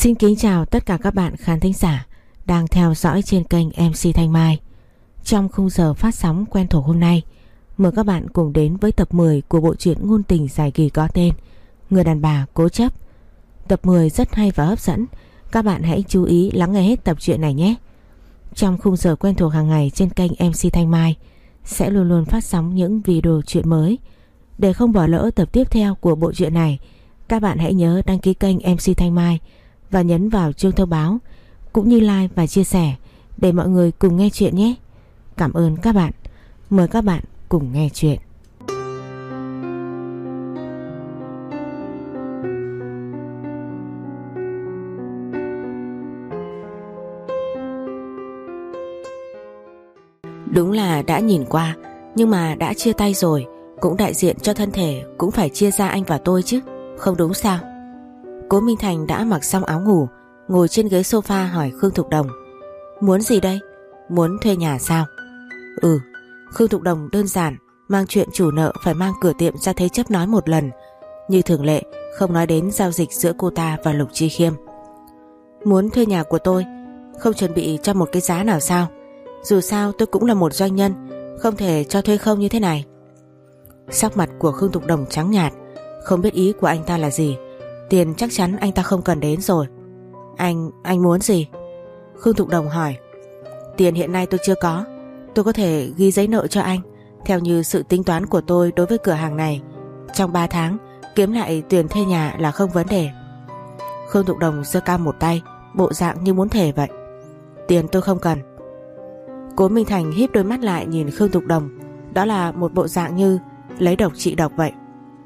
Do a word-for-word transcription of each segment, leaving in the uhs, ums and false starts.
Xin kính chào tất cả các bạn khán thính giả đang theo dõi trên kênh em xê Thanh Mai. Trong khung giờ phát sóng quen thuộc hôm nay, mời các bạn cùng đến với tập mười của bộ truyện ngôn tình dài kỳ có tên Người đàn bà cố chấp. Tập mười rất hay và hấp dẫn, các bạn hãy chú ý lắng nghe hết tập truyện này nhé. Trong khung giờ quen thuộc hàng ngày trên kênh em xê Thanh Mai sẽ luôn luôn phát sóng những video truyện mới. Để không bỏ lỡ tập tiếp theo của bộ truyện này, các bạn hãy nhớ đăng ký kênh em xê Thanh Mai và nhấn vào chuông thông báo, cũng như like và chia sẻ để mọi người cùng nghe chuyện nhé. Cảm ơn các bạn. Mời các bạn cùng nghe chuyện. Đúng là đã nhìn qua, nhưng mà đã chia tay rồi, cũng đại diện cho thân thể cũng phải chia ra anh và tôi chứ, không đúng sao? Cố Minh Thành đã mặc xong áo ngủ, ngồi trên ghế sofa hỏi Khương Thục Đồng: Muốn gì đây? Muốn thuê nhà sao? Ừ. Khương Thục Đồng đơn giản mang chuyện chủ nợ phải mang cửa tiệm ra thế chấp nói một lần, như thường lệ không nói đến giao dịch giữa cô ta và Lục Chi Khiêm. Muốn thuê nhà của tôi, không chuẩn bị cho một cái giá nào sao? Dù sao tôi cũng là một doanh nhân, không thể cho thuê không như thế này. Sắc mặt của Khương Thục Đồng trắng nhạt, không biết ý của anh ta là gì. Tiền chắc chắn anh ta không cần đến rồi. Anh, anh muốn gì? Khương Thục Đồng hỏi. Tiền hiện nay tôi chưa có, tôi có thể ghi giấy nợ cho anh. Theo như sự tính toán của tôi đối với cửa hàng này, trong ba tháng kiếm lại tiền thuê nhà là không vấn đề. Khương Thục Đồng giơ cao một tay, bộ dạng như muốn thề vậy. Tiền tôi không cần. Cố Minh Thành híp đôi mắt lại nhìn Khương Thục Đồng, đó là một bộ dạng như lấy độc trị độc vậy.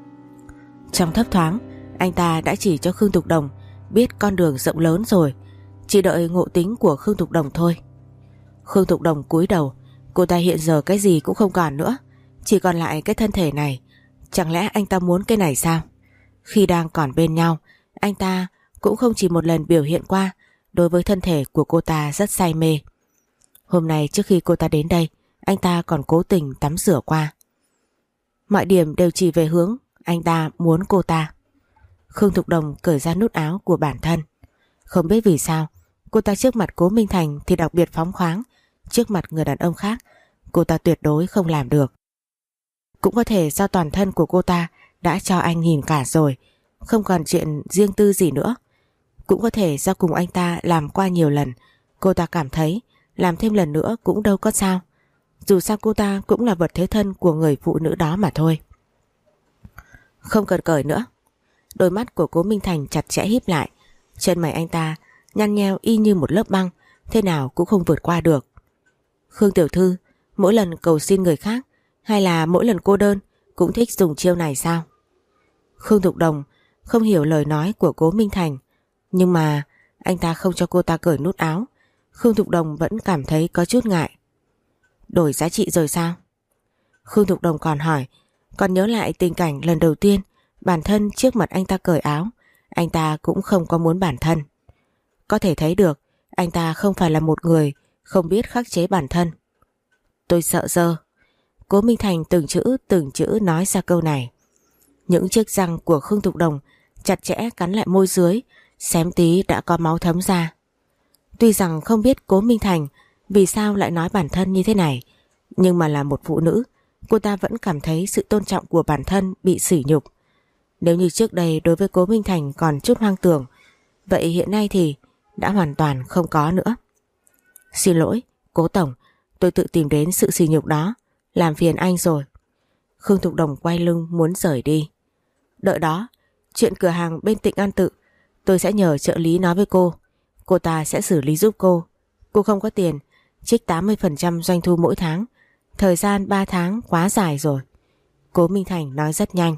Trong thấp thoáng, anh ta đã chỉ cho Khương Thục Đồng biết con đường rộng lớn rồi, chỉ đợi ngộ tính của Khương Thục Đồng thôi. Khương Thục Đồng cúi đầu, cô ta hiện giờ cái gì cũng không còn nữa, chỉ còn lại cái thân thể này. Chẳng lẽ anh ta muốn cái này sao? Khi đang còn bên nhau, anh ta cũng không chỉ một lần biểu hiện qua đối với thân thể của cô ta rất say mê. Hôm nay trước khi cô ta đến đây, anh ta còn cố tình tắm rửa qua. Mọi điểm đều chỉ về hướng anh ta muốn cô ta. Khương Thục Đồng cởi ra nút áo của bản thân. Không biết vì sao, cô ta trước mặt Cố Minh Thành thì đặc biệt phóng khoáng, trước mặt người đàn ông khác cô ta tuyệt đối không làm được. Cũng có thể do toàn thân của cô ta đã cho anh nhìn cả rồi, không còn chuyện riêng tư gì nữa. Cũng có thể do cùng anh ta làm qua nhiều lần, cô ta cảm thấy làm thêm lần nữa cũng đâu có sao. Dù sao cô ta cũng là vật thế thân của người phụ nữ đó mà thôi. Không cần cởi nữa. Đôi mắt của Cố Minh Thành chặt chẽ híp lại, chân mày anh ta nhăn nheo y như một lớp băng, thế nào cũng không vượt qua được. Khương tiểu thư, mỗi lần cầu xin người khác hay là mỗi lần cô đơn cũng thích dùng chiêu này sao? Khương Thục Đồng không hiểu lời nói của Cố Minh Thành, nhưng mà anh ta không cho cô ta cởi nút áo. Khương Thục Đồng vẫn cảm thấy có chút ngại. Đổi giá trị rồi sao? Khương Thục Đồng còn hỏi, còn nhớ lại tình cảnh lần đầu tiên bản thân trước mặt anh ta cởi áo, anh ta cũng không có muốn bản thân. Có thể thấy được anh ta không phải là một người không biết khắc chế bản thân. Tôi sợ dơ. Cố Minh Thành từng chữ từng chữ nói ra câu này. Những chiếc răng của Khương Thục Đồng chặt chẽ cắn lại môi dưới, xém tí đã có máu thấm ra. Tuy rằng không biết Cố Minh Thành vì sao lại nói bản thân như thế này, nhưng mà là một phụ nữ, cô ta vẫn cảm thấy sự tôn trọng của bản thân bị sỉ nhục. Nếu như trước đây đối với Cố Minh Thành còn chút hoang tưởng, vậy hiện nay thì đã hoàn toàn không có nữa. Xin lỗi, Cố Tổng, tôi tự tìm đến sự sỉ nhục đó, làm phiền anh rồi. Khương Thục Đồng quay lưng muốn rời đi. Đợi đó, chuyện cửa hàng bên Tịnh An Tự tôi sẽ nhờ trợ lý nói với cô, cô ta sẽ xử lý giúp cô. Cô không có tiền, trích tám mươi phần trăm doanh thu mỗi tháng, thời gian ba tháng quá dài rồi. Cố Minh Thành nói rất nhanh.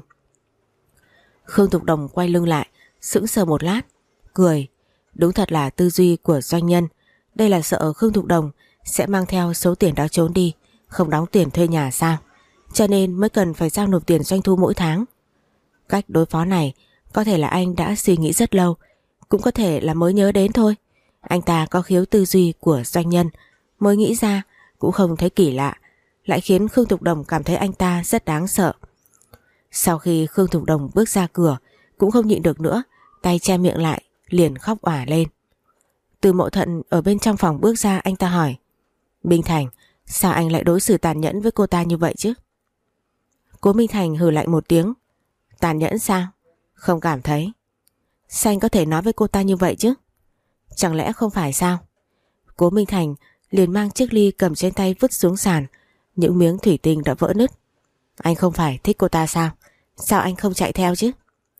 Khương Thục Đồng quay lưng lại, sững sờ một lát, cười. Đúng thật là tư duy của doanh nhân. Đây là sợ Khương Thục Đồng sẽ mang theo số tiền đó trốn đi, không đóng tiền thuê nhà sao? Cho nên mới cần phải giao nộp tiền doanh thu mỗi tháng. Cách đối phó này có thể là anh đã suy nghĩ rất lâu, cũng có thể là mới nhớ đến thôi. Anh ta có khiếu tư duy của doanh nhân, mới nghĩ ra, cũng không thấy kỳ lạ, lại khiến Khương Thục Đồng cảm thấy anh ta rất đáng sợ. Sau khi Khương Thục Đồng bước ra cửa, cũng không nhịn được nữa, tay che miệng lại, liền khóc òa lên. Từ Mộ Thận ở bên trong phòng bước ra, anh ta hỏi: Minh Thành, sao anh lại đối xử tàn nhẫn với cô ta như vậy chứ? Cố Minh Thành hừ lạnh một tiếng: Tàn nhẫn sao? Không cảm thấy. Sao anh có thể nói với cô ta như vậy chứ? Chẳng lẽ không phải sao? Cố Minh Thành liền mang chiếc ly cầm trên tay vứt xuống sàn, những miếng thủy tinh đã vỡ nứt. Anh không phải thích cô ta sao? Sao anh không chạy theo chứ?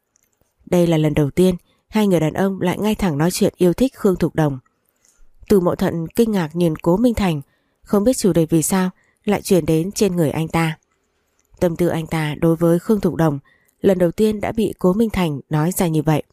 Đây là lần đầu tiên hai người đàn ông lại ngay thẳng nói chuyện yêu thích Khương Thục Đồng. Từ Mộ Thận kinh ngạc nhìn Cố Minh Thành, không biết chủ đề vì sao lại chuyển đến trên người anh ta. Tâm tư anh ta đối với Khương Thục Đồng lần đầu tiên đã bị Cố Minh Thành nói ra như vậy.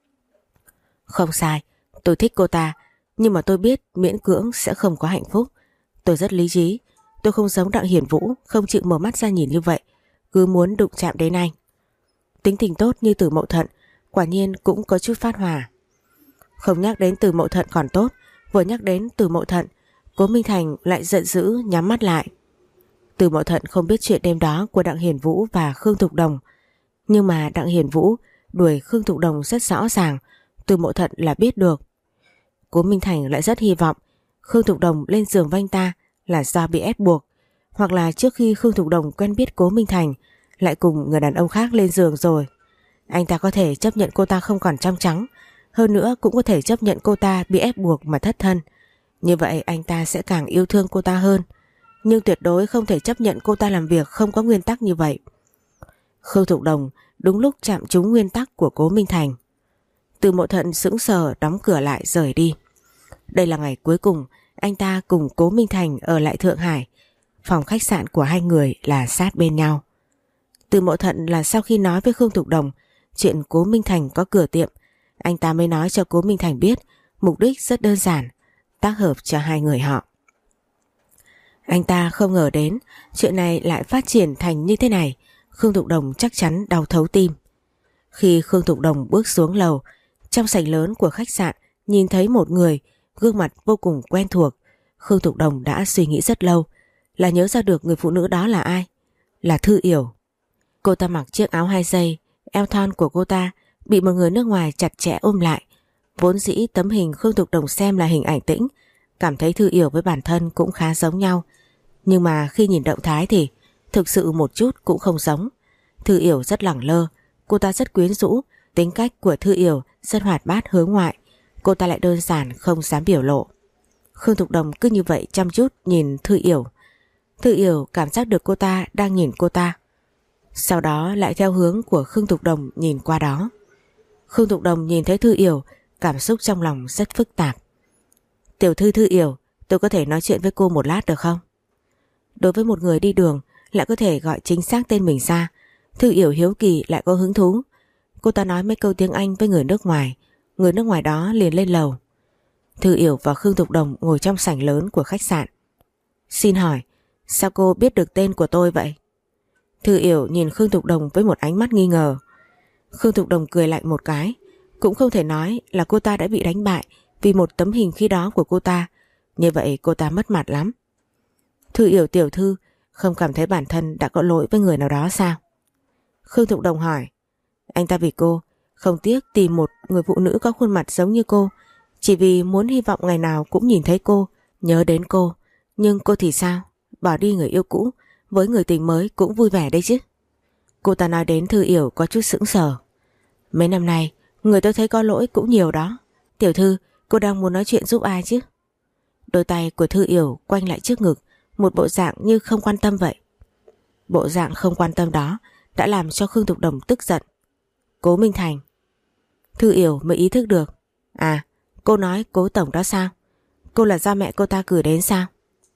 Không sai, tôi thích cô ta, nhưng mà tôi biết miễn cưỡng sẽ không có hạnh phúc. Tôi rất lý trí, tôi không giống Đặng Hiển Vũ, không chịu mở mắt ra nhìn như vậy, cứ muốn đụng chạm đến anh. Tính tình tốt như Từ Mộ Thận quả nhiên cũng có chút phát hỏa. Không nhắc đến Từ Mộ Thận còn tốt, vừa nhắc đến Từ Mộ Thận, Cố Minh Thành lại giận dữ nhắm mắt lại. Từ Mộ Thận không biết chuyện đêm đó của Đặng Hiển Vũ và Khương Thục Đồng, nhưng mà Đặng Hiển Vũ đuổi Khương Thục Đồng rất rõ ràng, Từ Mộ Thận là biết được. Cố Minh Thành lại rất hy vọng Khương Thục Đồng lên giường với anh ta là do bị ép buộc, hoặc là trước khi Khương Thục Đồng quen biết Cố Minh Thành lại cùng người đàn ông khác lên giường rồi. Anh ta có thể chấp nhận cô ta không còn trong trắng, hơn nữa cũng có thể chấp nhận cô ta bị ép buộc mà thất thân. Như vậy anh ta sẽ càng yêu thương cô ta hơn, nhưng tuyệt đối không thể chấp nhận cô ta làm việc không có nguyên tắc như vậy. Khương Thục Đồng đúng lúc chạm trúng nguyên tắc của Cố Minh Thành. Từ Mộ Thận sững sờ đóng cửa lại rời đi. Đây là ngày cuối cùng anh ta cùng Cố Minh Thành ở lại Thượng Hải. Phòng khách sạn của hai người là sát bên nhau. Từ Mộ Thận là sau khi nói với Khương Thục Đồng chuyện Cố Minh Thành có cửa tiệm, anh ta mới nói cho Cố Minh Thành biết mục đích rất đơn giản, tác hợp cho hai người họ. Anh ta không ngờ đến chuyện này lại phát triển thành như thế này. Khương Thục Đồng chắc chắn đau thấu tim. Khi Khương Thục Đồng bước xuống lầu, trong sảnh lớn của khách sạn nhìn thấy một người, gương mặt vô cùng quen thuộc. Khương Thục Đồng đã suy nghĩ rất lâu, là nhớ ra được người phụ nữ đó là ai. Là Thư Yểu. Cô ta mặc chiếc áo hai dây, eo thon của cô ta bị một người nước ngoài chặt chẽ ôm lại. Vốn dĩ tấm hình Khương Thục Đồng xem là hình ảnh tĩnh, cảm thấy Thư Yểu với bản thân cũng khá giống nhau. Nhưng mà khi nhìn động thái thì thực sự một chút cũng không giống. Thư Yểu rất lẳng lơ, cô ta rất quyến rũ, tính cách của Thư Yểu rất hoạt bát hướng ngoại, cô ta lại đơn giản không dám biểu lộ. Khương Thục Đồng cứ như vậy chăm chút nhìn Thư Yểu. Thư Yểu cảm giác được cô ta đang nhìn cô ta, sau đó lại theo hướng của Khương Thục Đồng nhìn qua đó. Khương Thục Đồng nhìn thấy Thư Yểu, cảm xúc trong lòng rất phức tạp. Tiểu thư Thư Yểu, tôi có thể nói chuyện với cô một lát được không? Đối với một người đi đường lại có thể gọi chính xác tên mình ra, Thư Yểu hiếu kỳ lại có hứng thú. Cô ta nói mấy câu tiếng Anh với người nước ngoài, người nước ngoài đó liền lên lầu. Thư Yểu và Khương Thục Đồng ngồi trong sảnh lớn của khách sạn. Xin hỏi, sao cô biết được tên của tôi vậy? Thư Yểu nhìn Khương Thục Đồng với một ánh mắt nghi ngờ. Khương Thục Đồng cười lạnh một cái, cũng không thể nói là cô ta đã bị đánh bại vì một tấm hình khi đó của cô ta, như vậy cô ta mất mặt lắm. Thư Yểu tiểu thư không cảm thấy bản thân đã có lỗi với người nào đó sao? Khương Thục Đồng hỏi. Anh ta vì cô không tiếc tìm một người phụ nữ có khuôn mặt giống như cô, chỉ vì muốn hy vọng ngày nào cũng nhìn thấy cô, nhớ đến cô. Nhưng cô thì sao? Bỏ đi người yêu cũ, với người tình mới cũng vui vẻ đấy chứ. Cô ta nói đến Thư Yểu có chút sững sờ. Mấy năm nay người tôi thấy có lỗi cũng nhiều đó. Tiểu thư, cô đang muốn nói chuyện giúp ai chứ? Đôi tay của Thư Yểu quanh lại trước ngực, một bộ dạng như không quan tâm vậy. Bộ dạng không quan tâm đó đã làm cho Khương Thục Đồng tức giận. Cố Minh Thành. Thư Yểu mới ý thức được. À, cô nói Cố tổng đó sao? Cô là do mẹ cô ta cử đến sao?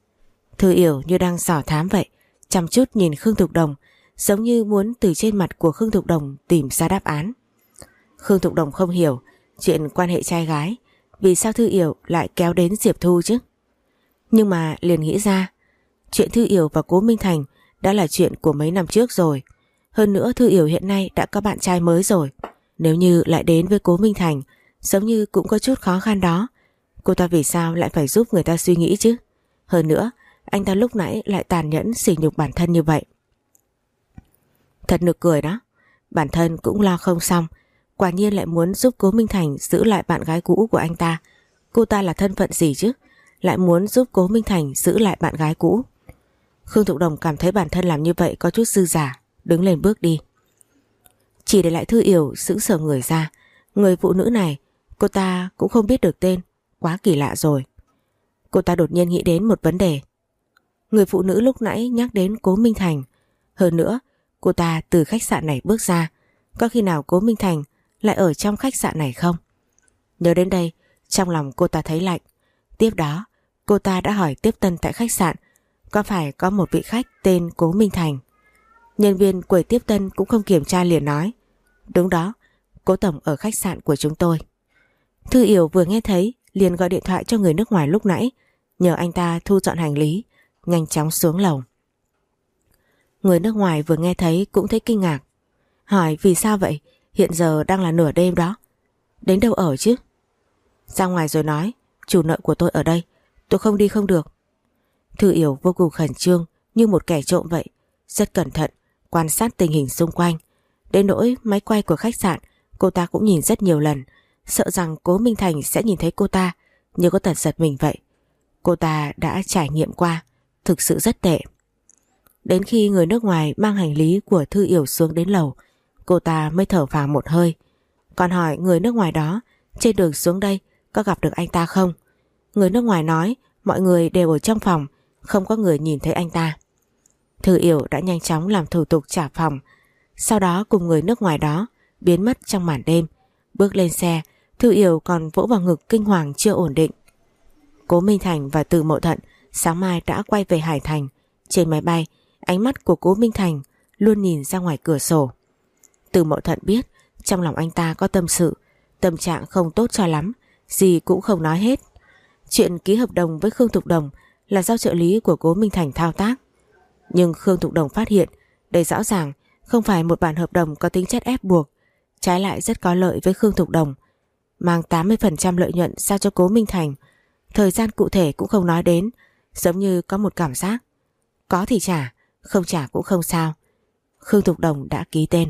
Thư Yểu như đang dò thám vậy, chăm chút nhìn Khương Thục Đồng, giống như muốn từ trên mặt của Khương Thục Đồng tìm ra đáp án. Khương Thục Đồng không hiểu chuyện quan hệ trai gái, vì sao Thư Yểu lại kéo đến Diệp Thu chứ? Nhưng mà liền nghĩ ra, chuyện Thư Yểu và Cố Minh Thành đã là chuyện của mấy năm trước rồi. Hơn nữa Thư Yểu hiện nay đã có bạn trai mới rồi. Nếu như lại đến với Cố Minh Thành, giống như cũng có chút khó khăn đó. Cô ta vì sao lại phải giúp người ta suy nghĩ chứ? Hơn nữa, anh ta lúc nãy lại tàn nhẫn sỉ nhục bản thân như vậy. Thật nực cười đó. Bản thân cũng lo không xong, Quả nhiên lại muốn giúp Cố Minh Thành giữ lại bạn gái cũ của anh ta. Cô ta là thân phận gì chứ? Lại muốn giúp Cố Minh Thành giữ lại bạn gái cũ. Khương Thục Đồng cảm thấy bản thân làm như vậy có chút dư dả, đứng lên bước đi. Chỉ để lại Thư Yểu sững sờ người ra. Người phụ nữ này, cô ta cũng không biết được tên, quá kỳ lạ rồi. Cô ta đột nhiên nghĩ đến một vấn đề. Người phụ nữ lúc nãy nhắc đến Cố Minh Thành. Hơn nữa, cô ta từ khách sạn này bước ra. Có khi nào Cố Minh Thành lại ở trong khách sạn này không? Nhớ đến đây, trong lòng cô ta thấy lạnh. Tiếp đó, cô ta đã hỏi tiếp tân tại khách sạn có phải có một vị khách tên Cố Minh Thành. Nhân viên quầy tiếp tân cũng không kiểm tra liền nói: đúng đó, Cố tổng ở khách sạn của chúng tôi. Thư Yểu vừa nghe thấy liền gọi điện thoại cho người nước ngoài lúc nãy, nhờ anh ta thu dọn hành lý, nhanh chóng xuống lầu. Người nước ngoài vừa nghe thấy cũng thấy kinh ngạc, hỏi vì sao vậy, hiện giờ đang là nửa đêm đó. Đến đâu ở chứ? Ra ngoài rồi nói, chủ nợ của tôi ở đây, tôi không đi không được. Thư Yểu vô cùng khẩn trương như một kẻ trộm vậy, rất cẩn thận quan sát tình hình xung quanh. Đến nỗi máy quay của khách sạn cô ta cũng nhìn rất nhiều lần, sợ rằng Cố Minh Thành sẽ nhìn thấy cô ta như có tật giật mình vậy. Cô ta đã trải nghiệm qua, thực sự rất tệ. Đến khi người nước ngoài mang hành lý của Thư Yểu xuống đến lầu, cô ta mới thở phào một hơi. Còn hỏi người nước ngoài đó trên đường xuống đây có gặp được anh ta không? Người nước ngoài nói mọi người đều ở trong phòng, không có người nhìn thấy anh ta. Thư Yểu đã nhanh chóng làm thủ tục trả phòng, sau đó cùng người nước ngoài đó biến mất trong màn đêm. Bước lên xe, Thư Yểu còn vỗ vào ngực kinh hoàng chưa ổn định. Cố Minh Thành và Từ Mậu Thận sáng mai đã quay về Hải Thành. Trên máy bay, ánh mắt của Cố Minh Thành luôn nhìn ra ngoài cửa sổ. Từ Mậu Thận biết trong lòng anh ta có tâm sự, tâm trạng không tốt cho lắm, gì cũng không nói hết. Chuyện ký hợp đồng với Khương Thục Đồng là do trợ lý của Cố Minh Thành thao tác. Nhưng Khương Thục Đồng phát hiện đây rõ ràng không phải một bản hợp đồng có tính chất ép buộc, trái lại rất có lợi với Khương Thục Đồng, mang tám mươi phần trăm lợi nhuận giao cho Cố Minh Thành. Thời gian cụ thể cũng không nói đến, giống như có một cảm giác có thì trả, không trả cũng không sao. Khương Thục Đồng đã ký tên.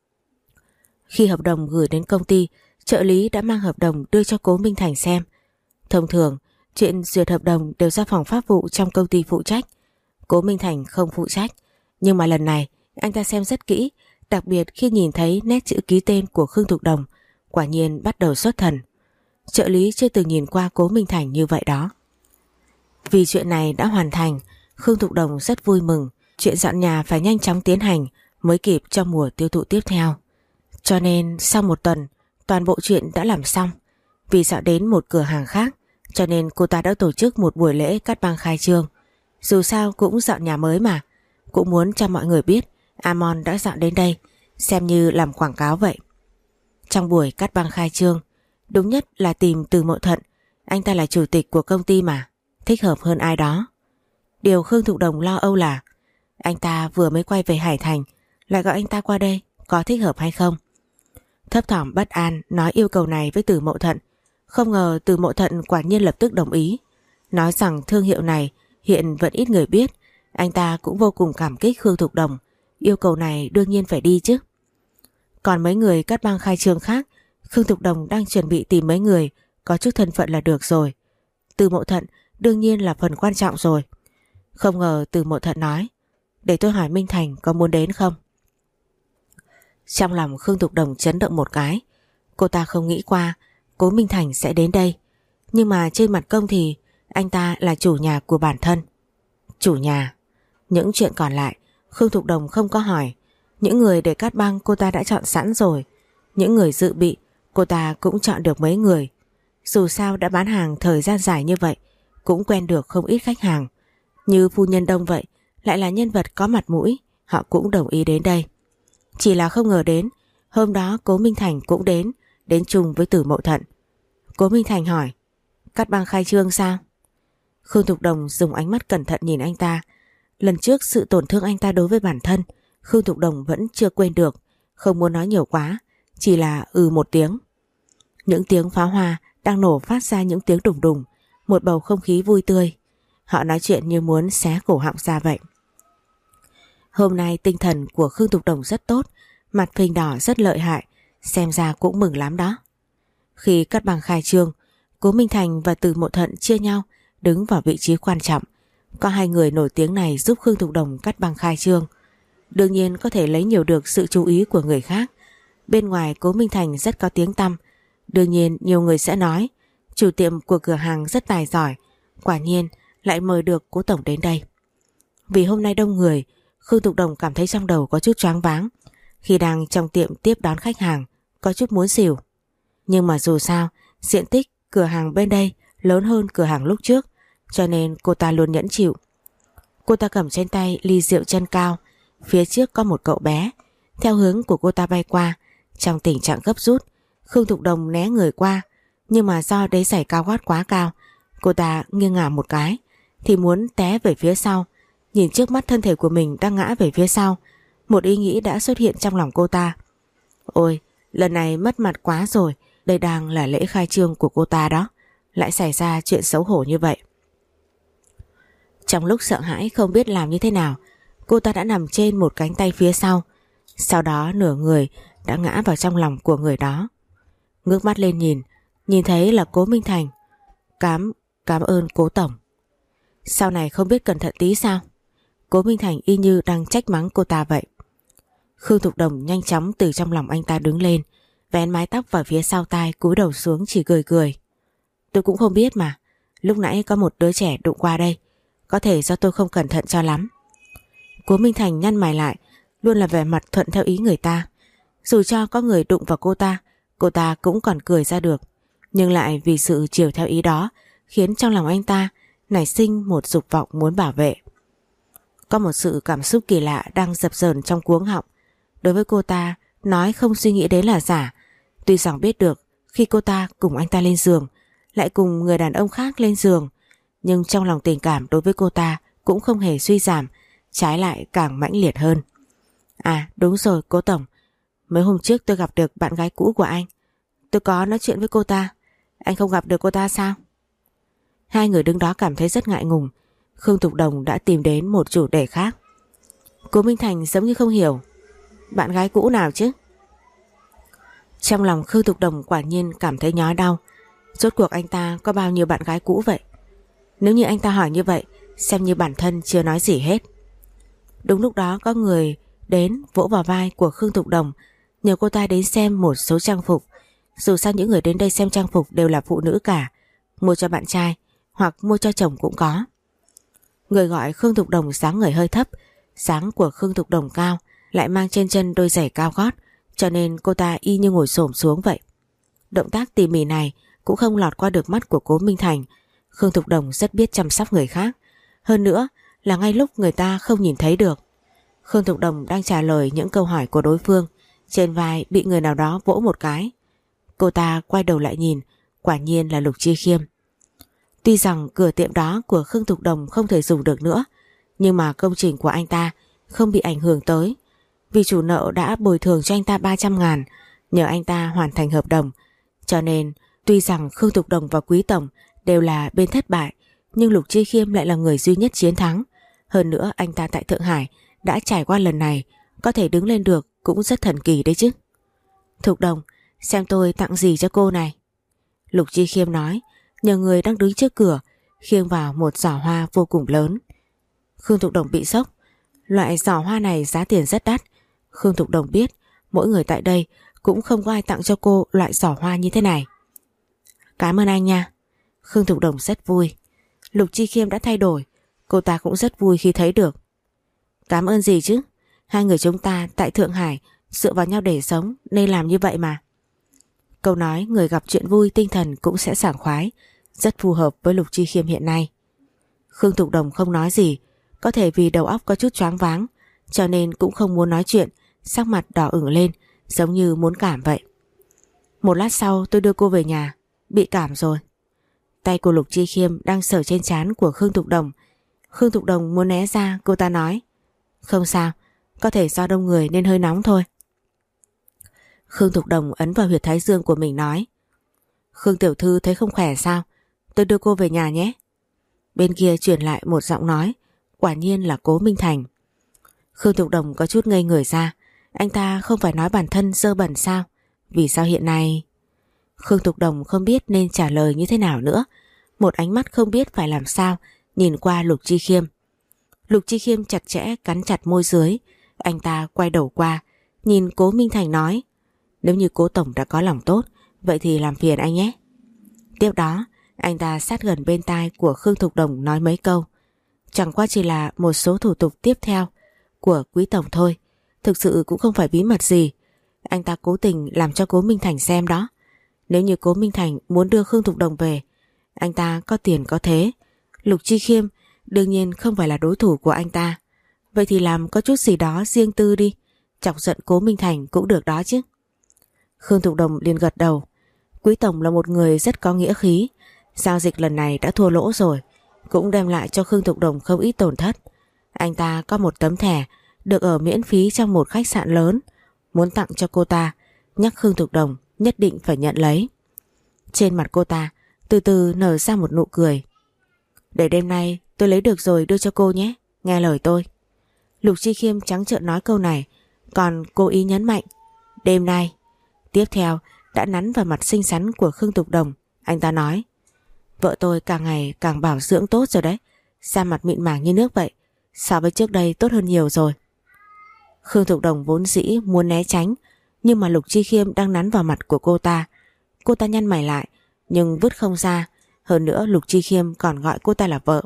Khi hợp đồng gửi đến công ty, trợ lý đã mang hợp đồng đưa cho Cố Minh Thành xem. Thông thường, chuyện duyệt hợp đồng đều do phòng pháp vụ trong công ty phụ trách. Cố Minh Thành không phụ trách, nhưng mà lần này anh ta xem rất kỹ, đặc biệt khi nhìn thấy nét chữ ký tên của Khương Thục Đồng, quả nhiên bắt đầu xuất thần. Trợ lý chưa từng nhìn qua Cố Minh Thành như vậy đó. Vì chuyện này đã hoàn thành, Khương Thục Đồng rất vui mừng. Chuyện dọn nhà phải nhanh chóng tiến hành mới kịp cho mùa tiêu thụ tiếp theo. Cho nên sau một tuần, toàn bộ chuyện đã làm xong. Vì dạo đến một cửa hàng khác, cho nên cô ta đã tổ chức một buổi lễ cắt băng khai trương. Dù sao cũng dọn nhà mới mà, cũng muốn cho mọi người biết Amon đã dọn đến đây, xem như làm quảng cáo vậy. Trong buổi cắt băng khai trương, đúng nhất là tìm Từ Mậu Thận, anh ta là chủ tịch của công ty mà, thích hợp hơn ai đó. Điều Khương Thục Đồng lo âu là anh ta vừa mới quay về Hải Thành, lại gọi anh ta qua đây, có thích hợp hay không? Thấp thỏm bất an nói yêu cầu này với Từ Mậu Thận, không ngờ Từ Mậu Thận quả nhiên lập tức đồng ý, nói rằng thương hiệu này hiện vẫn ít người biết. Anh ta cũng vô cùng cảm kích Khương Thục Đồng, yêu cầu này đương nhiên phải đi chứ. Còn mấy người cắt băng khai trương khác, Khương Thục Đồng đang chuẩn bị tìm mấy người có chút thân phận là được rồi. Từ Mậu Thận đương nhiên là phần quan trọng rồi. Không ngờ Từ Mậu Thận nói, để tôi hỏi Minh Thành có muốn đến không? Trong lòng Khương Thục Đồng chấn động một cái. Cô ta không nghĩ qua Cố Minh Thành sẽ đến đây. Nhưng mà trên mặt công thì anh ta là chủ nhà của bản thân. Chủ nhà. Những chuyện còn lại Khương Thục Đồng không có hỏi. Những người để cắt băng cô ta đã chọn sẵn rồi. Những người dự bị cô ta cũng chọn được mấy người. Dù sao đã bán hàng thời gian dài như vậy, cũng quen được không ít khách hàng. Như phu nhân Đông vậy, lại là nhân vật có mặt mũi, họ cũng đồng ý đến đây. Chỉ là không ngờ đến hôm đó Cố Minh Thành cũng đến, đến chung với Từ Mậu Thận. Cố Minh Thành hỏi, cắt băng khai trương sao? Khương Thục Đồng dùng ánh mắt cẩn thận nhìn anh ta. Lần trước sự tổn thương anh ta đối với bản thân, Khương Thục Đồng vẫn chưa quên được, không muốn nói nhiều quá, chỉ là ừ một tiếng. Những tiếng pháo hoa đang nổ phát ra những tiếng đùng đùng, một bầu không khí vui tươi. Họ nói chuyện như muốn xé cổ họng ra vậy. Hôm nay tinh thần của Khương Thục Đồng rất tốt, mặt phình đỏ rất lợi hại, xem ra cũng mừng lắm đó. Khi cắt băng khai trương, Cố Minh Thành và Từ Mộ Thận chia nhau đứng vào vị trí quan trọng. Có hai người nổi tiếng này giúp Khương Thục Đồng cắt băng khai trương, đương nhiên có thể lấy nhiều được sự chú ý của người khác. Bên ngoài Cố Minh Thành rất có tiếng tăm, đương nhiên nhiều người sẽ nói chủ tiệm của cửa hàng rất tài giỏi, quả nhiên lại mời được Cố tổng đến đây. Vì hôm nay đông người, Khương Thục Đồng cảm thấy trong đầu có chút choáng váng. Khi đang trong tiệm tiếp đón khách hàng, có chút muốn xỉu. Nhưng mà dù sao, diện tích cửa hàng bên đây lớn hơn cửa hàng lúc trước, cho nên cô ta luôn nhẫn chịu. Cô ta cầm trên tay ly rượu chân cao, phía trước có một cậu bé. Theo hướng của cô ta bay qua, trong tình trạng gấp rút, Khương Thục Đồng né người qua, nhưng mà do đế giày cao gót quá cao, cô ta nghiêng ngả một cái thì muốn té về phía sau. Nhìn trước mắt thân thể của mình đang ngã về phía sau, một ý nghĩ đã xuất hiện trong lòng cô ta. Ôi, lần này mất mặt quá rồi, đây đang là lễ khai trương của cô ta đó, lại xảy ra chuyện xấu hổ như vậy. Trong lúc sợ hãi không biết làm như thế nào, cô ta đã nằm trên một cánh tay phía sau, sau đó nửa người đã ngã vào trong lòng của người đó. Ngước mắt lên nhìn, nhìn thấy là Cố Minh Thành. Cám, cảm ơn Cố tổng. Sau này không biết cẩn thận tí sao? Cố Minh Thành y như đang trách mắng cô ta vậy. Khương Thục Đồng nhanh chóng từ trong lòng anh ta đứng lên, vén mái tóc vào phía sau tai, cúi đầu xuống chỉ cười cười. Tôi cũng không biết mà, lúc nãy có một đứa trẻ đụng qua đây, có thể do tôi không cẩn thận cho lắm. Cố Minh Thành nhăn mày lại, luôn là vẻ mặt thuận theo ý người ta. Dù cho có người đụng vào cô ta, cô ta cũng còn cười ra được, nhưng lại vì sự chiều theo ý đó khiến trong lòng anh ta nảy sinh một dục vọng muốn bảo vệ. Có một sự cảm xúc kỳ lạ đang dập dờn trong cuống họng. Đối với cô ta, nói không suy nghĩ đấy là giả. Tuy rằng biết được khi cô ta cùng anh ta lên giường, lại cùng người đàn ông khác lên giường, nhưng trong lòng tình cảm đối với cô ta cũng không hề suy giảm, trái lại càng mãnh liệt hơn. À đúng rồi Cố tổng, mấy hôm trước tôi gặp được bạn gái cũ của anh, tôi có nói chuyện với cô ta. Anh không gặp được cô ta sao? Hai người đứng đó cảm thấy rất ngại ngùng. Khương Thục Đồng đã tìm đến một chủ đề khác. Cố Minh Thành giống như không hiểu. Bạn gái cũ nào chứ? Trong lòng Khương Thục Đồng quả nhiên cảm thấy nhói đau. Rốt cuộc anh ta có bao nhiêu bạn gái cũ vậy? Nếu như anh ta hỏi như vậy, xem như bản thân chưa nói gì hết. Đúng lúc đó có người đến vỗ vào vai của Khương Thục Đồng, nhờ cô ta đến xem một số trang phục. Dù sao những người đến đây xem trang phục đều là phụ nữ cả, mua cho bạn trai hoặc mua cho chồng cũng có. Người gọi Khương Thục Đồng dáng người hơi thấp, dáng của Khương Thục Đồng cao, lại mang trên chân đôi giày cao gót, cho nên cô ta y như ngồi xổm xuống vậy. Động tác tỉ mỉ này cũng không lọt qua được mắt của Cố Minh Thành. Khương Thục Đồng rất biết chăm sóc người khác, hơn nữa là ngay lúc người ta không nhìn thấy được. Khương Thục Đồng đang trả lời những câu hỏi của đối phương, trên vai bị người nào đó vỗ một cái. Cô ta quay đầu lại nhìn, quả nhiên là Lục Chi Khiêm. Tuy rằng cửa tiệm đó của Khương Thục Đồng không thể dùng được nữa, nhưng mà công trình của anh ta không bị ảnh hưởng tới, vì chủ nợ đã bồi thường cho anh ta ba trăm ngàn, nhờ anh ta hoàn thành hợp đồng. Cho nên tuy rằng Khương Thục Đồng và Quý Tổng đều là bên thất bại, nhưng Lục Chi Khiêm lại là người duy nhất chiến thắng. Hơn nữa anh ta tại Thượng Hải đã trải qua lần này, có thể đứng lên được cũng rất thần kỳ đấy chứ. Thục Đồng, xem tôi tặng gì cho cô này. Lục Chi Khiêm nói, nhờ người đang đứng trước cửa khiêng vào một giỏ hoa vô cùng lớn. Khương Thục Đồng bị sốc. Loại giỏ hoa này giá tiền rất đắt. Khương Thục Đồng biết mỗi người tại đây cũng không có ai tặng cho cô loại giỏ hoa như thế này. Cảm ơn anh nha. Khương Thục Đồng rất vui. Lục Chi Khiêm đã thay đổi, cô ta cũng rất vui khi thấy được. Cảm ơn gì chứ? Hai người chúng ta tại Thượng Hải dựa vào nhau để sống nên làm như vậy mà. Câu nói người gặp chuyện vui tinh thần cũng sẽ sảng khoái, rất phù hợp với Lục Chi Khiêm hiện nay. Khương Thục Đồng không nói gì, có thể vì đầu óc có chút choáng váng, cho nên cũng không muốn nói chuyện, sắc mặt đỏ ửng lên, giống như muốn cảm vậy. Một lát sau tôi đưa cô về nhà, bị cảm rồi. Tay của Lục Chi Khiêm đang sờ trên trán của Khương Thục Đồng. Khương Thục Đồng muốn né ra, cô ta nói, không sao, có thể do đông người nên hơi nóng thôi. Khương Thục Đồng ấn vào huyệt thái dương của mình nói, Khương tiểu thư thấy không khỏe sao? Tôi đưa cô về nhà nhé. Bên kia truyền lại một giọng nói, quả nhiên là Cố Minh Thành. Khương Thục Đồng có chút ngây người ra, anh ta không phải nói bản thân dơ bẩn sao? Vì sao hiện nay? Khương Thục Đồng không biết nên trả lời như thế nào nữa. Một ánh mắt không biết phải làm sao nhìn qua Lục Chi Khiêm. Lục Chi Khiêm chặt chẽ cắn chặt môi dưới. Anh ta quay đầu qua nhìn Cố Minh Thành nói: Nếu như Cố tổng đã có lòng tốt, vậy thì làm phiền anh nhé. Tiếp đó anh ta sát gần bên tai của Khương Thục Đồng nói mấy câu. Chẳng qua chỉ là một số thủ tục tiếp theo của quý tổng thôi, thực sự cũng không phải bí mật gì. Anh ta cố tình làm cho Cố Minh Thành xem đó. Nếu như Cố Minh Thành muốn đưa Khương Thục Đồng về, anh ta có tiền có thế, Lục Chi Khiêm đương nhiên không phải là đối thủ của anh ta. Vậy thì làm có chút gì đó riêng tư đi, chọc giận Cố Minh Thành cũng được đó chứ. Khương Thục Đồng liền gật đầu. Quý tổng là một người rất có nghĩa khí. Giao dịch lần này đã thua lỗ rồi, cũng đem lại cho Khương Thục Đồng không ít tổn thất. Anh ta có một tấm thẻ được ở miễn phí trong một khách sạn lớn, muốn tặng cho cô ta, nhắc Khương Thục Đồng nhất định phải nhận lấy. Trên mặt cô ta từ từ nở ra một nụ cười. Để đêm nay tôi lấy được rồi đưa cho cô nhé, nghe lời tôi. Lục Chi Khiêm trắng trợn nói câu này, còn cố ý nhấn mạnh đêm nay. Tiếp theo đã nắn vào mặt xinh xắn của Khương Thục Đồng, anh ta nói: Vợ tôi càng ngày càng bảo dưỡng tốt rồi đấy, da mặt mịn màng như nước vậy, so với trước đây tốt hơn nhiều rồi. Khương Thục Đồng vốn dĩ muốn né tránh, nhưng mà Lục Chi Khiêm đang nắn vào mặt của cô ta. Cô ta nhăn mày lại nhưng vứt không ra. Hơn nữa Lục Chi Khiêm còn gọi cô ta là vợ.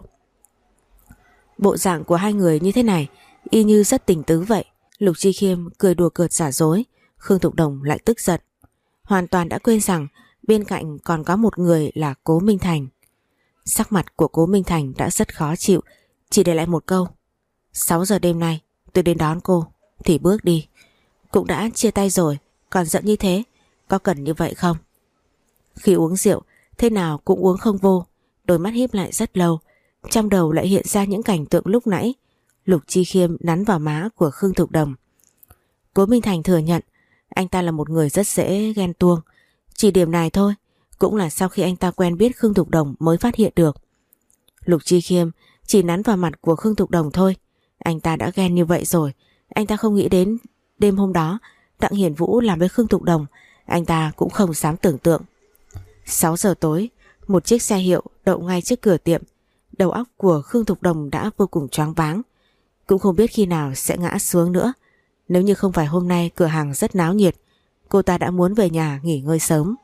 Bộ dạng của hai người như thế này y như rất tình tứ vậy. Lục Chi Khiêm cười đùa cợt giả dối, Khương Thục Đồng lại tức giận, hoàn toàn đã quên rằng bên cạnh còn có một người là Cố Minh Thành. Sắc mặt của Cố Minh Thành đã rất khó chịu, chỉ để lại một câu: sáu giờ đêm nay tôi đến đón cô, thì bước đi. Cũng đã chia tay rồi, còn giận như thế, có cần như vậy không? Khi uống rượu, thế nào cũng uống không vô, đôi mắt híp lại rất lâu, trong đầu lại hiện ra những cảnh tượng lúc nãy. Lục Chi Khiêm nắn vào má của Khương Thục Đồng. Cố Minh Thành thừa nhận anh ta là một người rất dễ ghen tuông. Chỉ điểm này thôi, cũng là sau khi anh ta quen biết Khương Thục Đồng mới phát hiện được. Lục Chi Khiêm chỉ nắn vào mặt của Khương Thục Đồng thôi, anh ta đã ghen như vậy rồi. Anh ta không nghĩ đến đêm hôm đó Đặng Hiền Vũ làm với Khương Thục Đồng, anh ta cũng không dám tưởng tượng. Sáu giờ tối, một chiếc xe hiệu đậu ngay trước cửa tiệm. Đầu óc của Khương Thục Đồng đã vô cùng choáng váng, cũng không biết khi nào sẽ ngã xuống nữa. Nếu như không phải hôm nay cửa hàng rất náo nhiệt, cô ta đã muốn về nhà nghỉ ngơi sớm.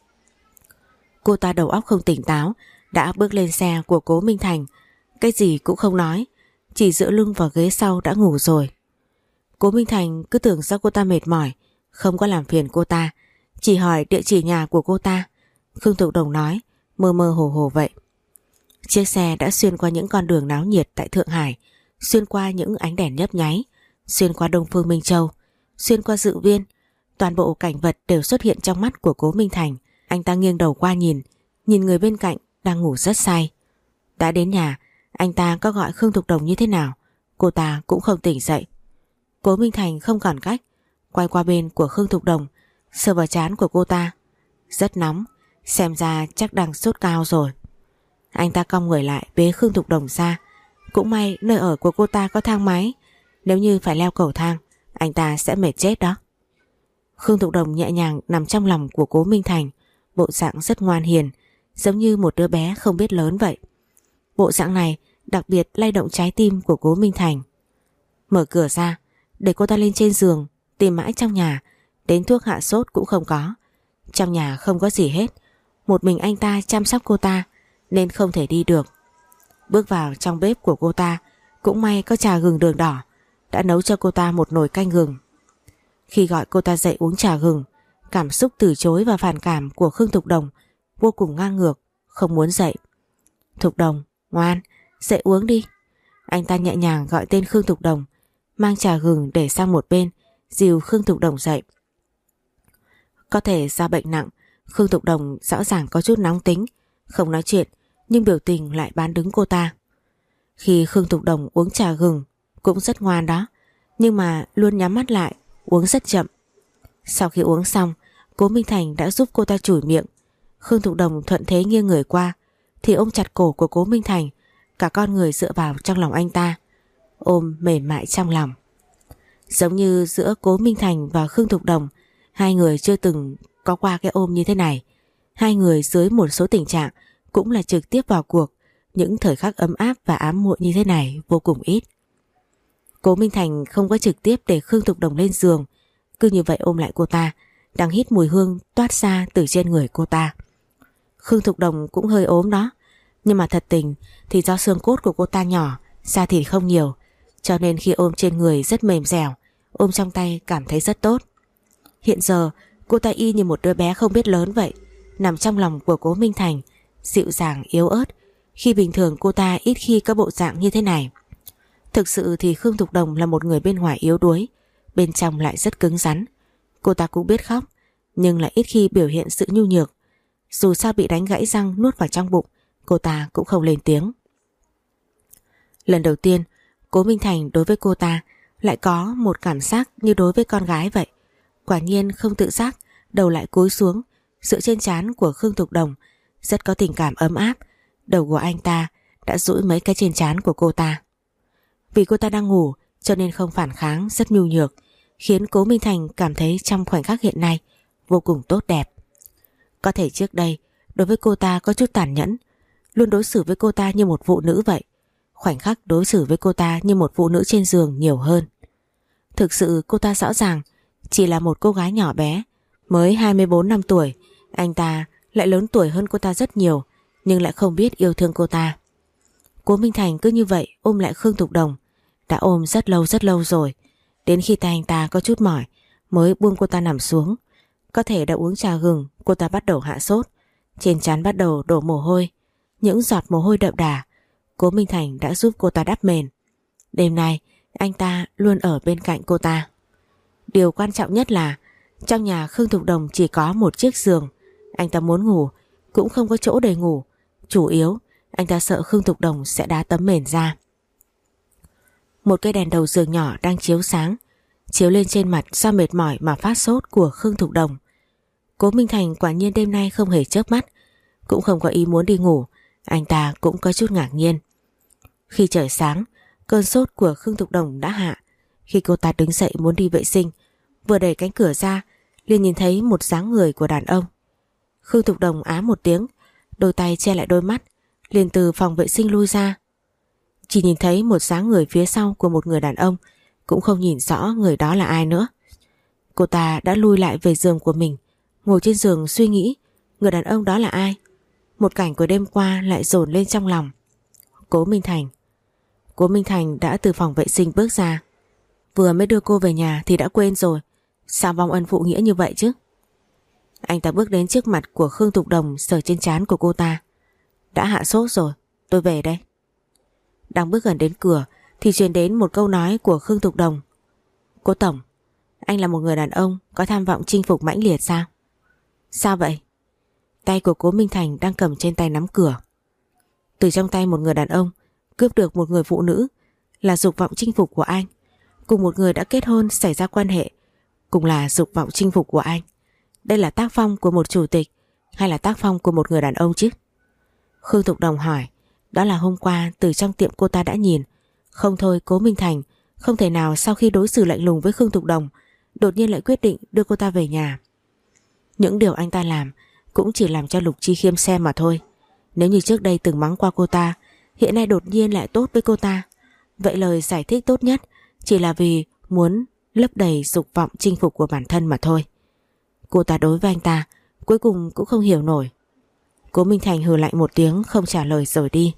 Cô ta đầu óc không tỉnh táo, đã bước lên xe của Cố Minh Thành, cái gì cũng không nói, chỉ dựa lưng vào ghế sau đã ngủ rồi. Cố Minh Thành cứ tưởng do cô ta mệt mỏi, không có làm phiền cô ta, chỉ hỏi địa chỉ nhà của cô ta. Khương Thục Đồng nói mơ mơ hồ hồ vậy. Chiếc xe đã xuyên qua những con đường náo nhiệt tại Thượng Hải, xuyên qua những ánh đèn nhấp nháy, xuyên qua Đông Phương Minh Châu, xuyên qua Dự Viên. Toàn bộ cảnh vật đều xuất hiện trong mắt của Cố Minh Thành. Anh ta nghiêng đầu qua nhìn, nhìn người bên cạnh đang ngủ rất say. Đã đến nhà, anh ta có gọi Khương Thục Đồng như thế nào, cô ta cũng không tỉnh dậy. Cố Minh Thành không còn cách, quay qua bên của Khương Thục Đồng, sờ vào trán của cô ta. Rất nóng, xem ra chắc đang sốt cao rồi. Anh ta cong người lại bế Khương Thục Đồng ra. Cũng may nơi ở của cô ta có thang máy, nếu như phải leo cầu thang, anh ta sẽ mệt chết đó. Khương Thục Đồng nhẹ nhàng nằm trong lòng của Cố Minh Thành, bộ dạng rất ngoan hiền, giống như một đứa bé không biết lớn vậy. Bộ dạng này đặc biệt lay động trái tim của Cố Minh Thành. Mở cửa ra, để cô ta lên trên giường, tìm mãi trong nhà, đến thuốc hạ sốt cũng không có. Trong nhà không có gì hết, một mình anh ta chăm sóc cô ta nên không thể đi được. Bước vào trong bếp của cô ta, cũng may có trà gừng đường đỏ, đã nấu cho cô ta một nồi canh gừng. Khi gọi cô ta dậy uống trà gừng, cảm xúc từ chối và phản cảm của Khương Thục Đồng vô cùng ngang ngược, không muốn dậy. Thục Đồng, ngoan, dậy uống đi. Anh ta nhẹ nhàng gọi tên Khương Thục Đồng, mang trà gừng để sang một bên, dìu Khương Thục Đồng dậy. Có thể do bệnh nặng, Khương Thục Đồng rõ ràng có chút nóng tính, không nói chuyện, nhưng biểu tình lại bán đứng cô ta. Khi Khương Thục Đồng uống trà gừng cũng rất ngoan đó, nhưng mà luôn nhắm mắt lại, uống rất chậm. Sau khi uống xong, Cố Minh Thành đã giúp cô ta chùi miệng. Khương Thục Đồng thuận thế nghiêng người qua, thì ôm chặt cổ của Cố Minh Thành, cả con người dựa vào trong lòng anh ta, ôm mềm mại trong lòng. Giống như giữa Cố Minh Thành và Khương Thục Đồng Hai người chưa từng có qua cái ôm như thế này. Hai người dưới một số tình trạng cũng là trực tiếp vào cuộc. Những thời khắc ấm áp và ám muội như thế này vô cùng ít. Cố Minh Thành không có trực tiếp để Khương Thục Đồng lên giường, cứ như vậy ôm lại cô ta, đang hít mùi hương toát ra từ trên người cô ta. Khương Thục Đồng cũng hơi ốm đó, nhưng mà thật tình thì do xương cốt của cô ta nhỏ, da thịt không nhiều, cho nên khi ôm trên người rất mềm dẻo, ôm trong tay cảm thấy rất tốt. Hiện giờ cô ta y như một đứa bé không biết lớn vậy, nằm trong lòng của Cố Minh Thành, dịu dàng yếu ớt, khi bình thường cô ta ít khi có bộ dạng như thế này. Thực sự thì Khương Thục Đồng là một người bên ngoài yếu đuối, bên trong lại rất cứng rắn. Cô ta cũng biết khóc, nhưng lại ít khi biểu hiện sự nhu nhược. Dù sao bị đánh gãy răng nuốt vào trong bụng, cô ta cũng không lên tiếng. Lần đầu tiên, Cố Minh Thành đối với cô ta lại có một cảm giác như đối với con gái vậy. Quả nhiên không tự giác, đầu lại cúi xuống, dựa trên trán của Khương Thục Đồng, rất có tình cảm ấm áp. Đầu của anh ta đã duỗi mấy cái trên trán của cô ta. Vì cô ta đang ngủ cho nên không phản kháng, rất nhu nhược, khiến Cố Minh Thành cảm thấy trong khoảnh khắc hiện nay vô cùng tốt đẹp. Có thể trước đây đối với cô ta có chút tàn nhẫn, luôn đối xử với cô ta như một phụ nữ vậy. Khoảnh khắc đối xử với cô ta như một phụ nữ trên giường nhiều hơn. Thực sự cô ta rõ ràng chỉ là một cô gái nhỏ bé, mới hai mươi bốn năm tuổi. Anh ta lại lớn tuổi hơn cô ta rất nhiều, nhưng lại không biết yêu thương cô ta. Cố Minh Thành cứ như vậy ôm lại Khương Thục Đồng, đã ôm rất lâu rất lâu rồi. Đến khi tay anh ta có chút mỏi mới buông cô ta nằm xuống. Có thể đã uống trà gừng, cô ta bắt đầu hạ sốt, trên trán bắt đầu đổ mồ hôi. Những giọt mồ hôi đậm đà, Cố Minh Thành đã giúp cô ta đắp mền. Đêm nay anh ta luôn ở bên cạnh cô ta. Điều quan trọng nhất là trong nhà Khương Thục Đồng chỉ có một chiếc giường. Anh ta muốn ngủ cũng không có chỗ để ngủ. Chủ yếu anh ta sợ Khương Thục Đồng sẽ đá tấm mền ra. Một cây đèn đầu giường nhỏ đang chiếu sáng, chiếu lên trên mặt do mệt mỏi mà phát sốt của Khương Thục Đồng. Cố Minh Thành quả nhiên đêm nay không hề chớp mắt, cũng không có ý muốn đi ngủ. Anh ta cũng có chút ngạc nhiên. Khi trời sáng, cơn sốt của Khương Thục Đồng đã hạ. Khi cô ta đứng dậy muốn đi vệ sinh, vừa đẩy cánh cửa ra liền nhìn thấy một dáng người của đàn ông. Khương Thục Đồng á một tiếng, đôi tay che lại đôi mắt, liền từ phòng vệ sinh lui ra. Chỉ nhìn thấy một dáng người phía sau của một người đàn ông, cũng không nhìn rõ người đó là ai nữa. Cô ta đã lui lại về giường của mình, ngồi trên giường suy nghĩ người đàn ông đó là ai. Một cảnh của đêm qua lại dồn lên trong lòng. Cố Minh Thành. Cố Minh Thành đã từ phòng vệ sinh bước ra. Vừa mới đưa cô về nhà thì đã quên rồi. Sao vong ân phụ nghĩa như vậy chứ? Anh ta bước đến trước mặt của Khương Thục Đồng, sờ trên trán của cô ta. Đã hạ sốt rồi, tôi về đây. Đang bước gần đến cửa thì truyền đến một câu nói của Khương Thục Đồng. Cô Tổng, anh là một người đàn ông có tham vọng chinh phục mãnh liệt sao? Sao vậy? Tay của Cố Minh Thành đang cầm trên tay nắm cửa. Từ trong tay một người đàn ông cướp được một người phụ nữ là dục vọng chinh phục của anh. Cùng một người đã kết hôn xảy ra quan hệ cũng là dục vọng chinh phục của anh. Đây là tác phong của một chủ tịch hay là tác phong của một người đàn ông chứ? Khương Thục Đồng hỏi. Đó là hôm qua từ trong tiệm cô ta đã nhìn. Không thôi, Cố Minh Thành không thể nào sau khi đối xử lạnh lùng với Khương Thục Đồng đột nhiên lại quyết định đưa cô ta về nhà. Những điều anh ta làm cũng chỉ làm cho Lục Chi Khiêm xem mà thôi. Nếu như trước đây từng mắng qua cô ta, hiện nay đột nhiên lại tốt với cô ta, vậy lời giải thích tốt nhất chỉ là vì muốn lấp đầy dục vọng chinh phục của bản thân mà thôi. Cô ta đối với anh ta cuối cùng cũng không hiểu nổi. Cố Minh Thành hừ lạnh một tiếng không trả lời rồi đi.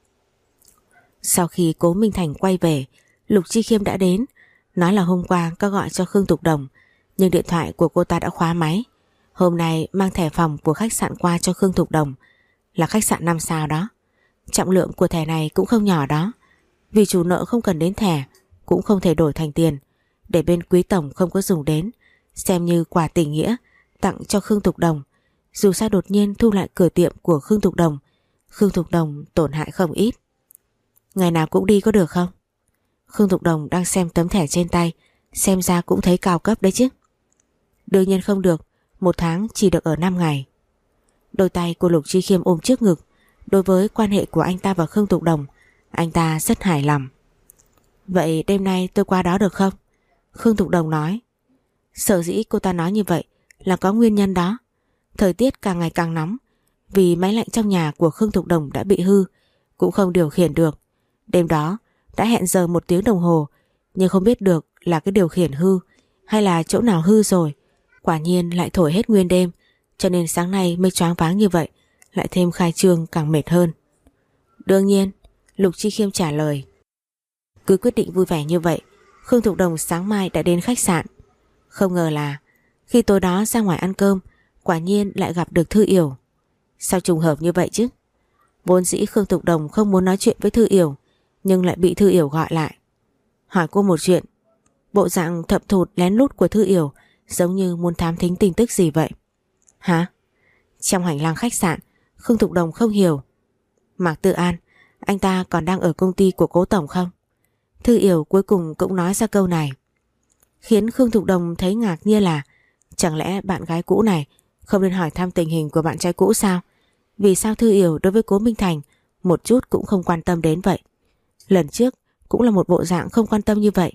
Sau khi Cố Minh Thành quay về, Lục Chi Khiêm đã đến, nói là hôm qua có gọi cho Khương Thục Đồng, nhưng điện thoại của cô ta đã khóa máy. Hôm nay mang thẻ phòng của khách sạn qua cho Khương Thục Đồng, là khách sạn năm sao đó. Trọng lượng của thẻ này cũng không nhỏ đó. Vì chủ nợ không cần đến thẻ, cũng không thể đổi thành tiền, để bên quý tổng không có dùng đến, xem như quà tình nghĩa tặng cho Khương Thục Đồng. Dù sao đột nhiên thu lại cửa tiệm của Khương Thục Đồng, Khương Thục Đồng tổn hại không ít. Ngày nào cũng đi có được không? Khương Thục Đồng đang xem tấm thẻ trên tay, xem ra cũng thấy cao cấp đấy chứ. Đương nhiên không được, một tháng chỉ được ở năm ngày. Đôi tay của Lục Chi Khiêm ôm trước ngực. Đối với quan hệ của anh ta và Khương Thục Đồng, anh ta rất hài lòng. Vậy đêm nay tôi qua đó được không? Khương Thục Đồng nói. Sở dĩ cô ta nói như vậy là có nguyên nhân đó. Thời tiết càng ngày càng nóng, vì máy lạnh trong nhà của Khương Thục Đồng đã bị hư, cũng không điều khiển được. Đêm đó đã hẹn giờ một tiếng đồng hồ, nhưng không biết được là cái điều khiển hư hay là chỗ nào hư rồi. Quả nhiên lại thổi hết nguyên đêm, cho nên sáng nay mới choáng váng như vậy, lại thêm khai trương càng mệt hơn. Đương nhiên, Lục Chi Khiêm trả lời. Cứ quyết định vui vẻ như vậy, Khương Thục Đồng sáng mai đã đến khách sạn. Không ngờ là khi tối đó ra ngoài ăn cơm, quả nhiên lại gặp được Thư Yểu. Sao trùng hợp như vậy chứ? Vốn dĩ Khương Thục Đồng không muốn nói chuyện với Thư Yểu, nhưng lại bị Thư Yểu gọi lại. Hỏi cô một chuyện. Bộ dạng thậm thụt lén lút của Thư Yểu giống như muốn thám thính tin tức gì vậy. Hả? Trong hành lang khách sạn, Khương Thục Đồng không hiểu. Mạc Tư An, anh ta còn đang ở công ty của Cố Tổng không? Thư Yểu cuối cùng cũng nói ra câu này, khiến Khương Thục Đồng thấy ngạc nhiên là chẳng lẽ bạn gái cũ này không nên hỏi thăm tình hình của bạn trai cũ sao? Vì sao Thư Yểu đối với Cố Minh Thành một chút cũng không quan tâm đến vậy? Lần trước cũng là một bộ dạng không quan tâm như vậy.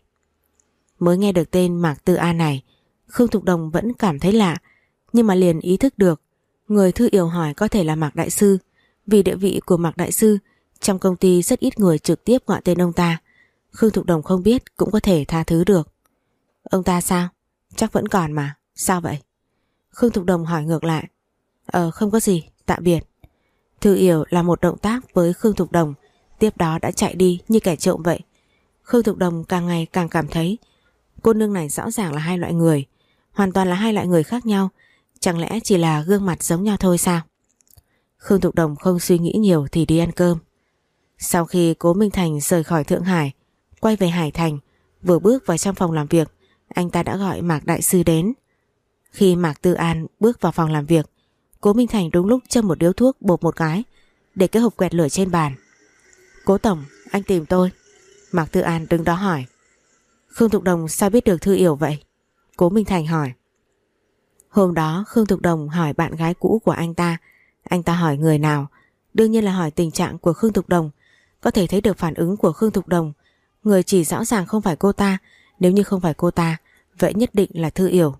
Mới nghe được tên Mạc Tư An này, Khương Thục Đồng vẫn cảm thấy lạ, nhưng mà liền ý thức được người Thư Yểu hỏi có thể là Mạc Đại Sư, vì địa vị của Mạc Đại Sư trong công ty rất ít người trực tiếp gọi tên ông ta. Khương Thục Đồng không biết cũng có thể tha thứ được. Ông ta sao? Chắc vẫn còn mà. Sao vậy? Khương Thục Đồng hỏi ngược lại. Ờ không có gì, tạm biệt. Thư Yểu làm một động tác với Khương Thục Đồng, tiếp đó đã chạy đi như kẻ trộm vậy. Khương Thục Đồng càng ngày càng cảm thấy cô nương này rõ ràng là hai loại người, hoàn toàn là hai loại người khác nhau. Chẳng lẽ chỉ là gương mặt giống nhau thôi sao? Khương Thục Đồng không suy nghĩ nhiều thì đi ăn cơm. Sau khi Cố Minh Thành rời khỏi Thượng Hải, quay về Hải Thành, vừa bước vào trong phòng làm việc, anh ta đã gọi Mạc Đại Sư đến. Khi Mạc Tư An bước vào phòng làm việc, Cố Minh Thành đúng lúc châm một điếu thuốc bột một cái, để cái hộp quẹt lửa trên bàn. Cố Tổng, anh tìm tôi. Mạc Tư An đứng đó hỏi. Khương Thục Đồng sao biết được Thư Yểu vậy? Cố Minh Thành hỏi. Hôm đó Khương Thục Đồng hỏi bạn gái cũ của anh ta. Anh ta hỏi người nào? Đương nhiên là hỏi tình trạng của Khương Thục Đồng. Có thể thấy được phản ứng của Khương Thục Đồng. Người chỉ rõ ràng không phải cô ta. Nếu như không phải cô ta, vậy nhất định là Thư Yểu.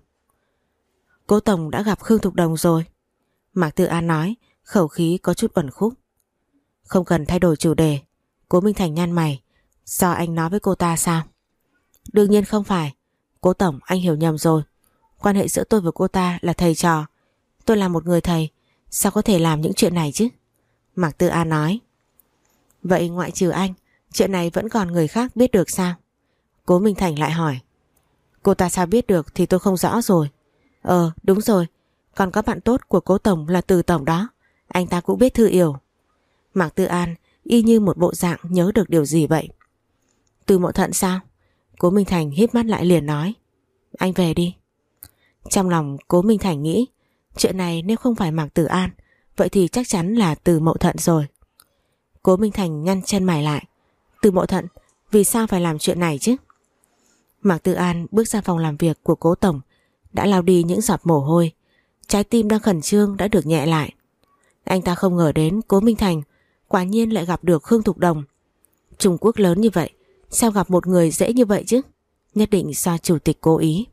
Cố Tổng đã gặp Khương Thục Đồng rồi. Mạc Tư An nói, khẩu khí có chút uẩn khúc. Không cần thay đổi chủ đề. Cố Minh Thành nhăn mày. Do anh nói với cô ta sao? Đương nhiên không phải. Cố Tổng, anh hiểu nhầm rồi. Quan hệ giữa tôi và cô ta là thầy trò. Tôi là một người thầy, sao có thể làm những chuyện này chứ? Mạc Tư An nói. Vậy ngoại trừ anh, chuyện này vẫn còn người khác biết được sao? Cố Minh Thành lại hỏi. Cô ta sao biết được thì tôi không rõ rồi. Ờ đúng rồi, còn có bạn tốt của Cố Tổng là Từ Tổng đó, anh ta cũng biết Thư Yểu. Mạc Tư An y như một bộ dạng nhớ được điều gì vậy. Từ Mộ Thận sao? Cố Minh Thành híp mắt lại liền nói. Anh về đi. Trong lòng Cố Minh Thành nghĩ, chuyện này nếu không phải Mạc Tử An, vậy thì chắc chắn là Từ Mộ Thận rồi. Cố Minh Thành nhăn chân mày lại. Từ Mộ Thận, vì sao phải làm chuyện này chứ? Mạc Tử An bước ra phòng làm việc của Cố Tổng, đã lau đi những giọt mồ hôi. Trái tim đang khẩn trương đã được nhẹ lại. Anh ta không ngờ đến Cố Minh Thành quả nhiên lại gặp được Khương Thục Đồng. Trung Quốc lớn như vậy, sao gặp một người dễ như vậy chứ? Nhất định do chủ tịch cố ý.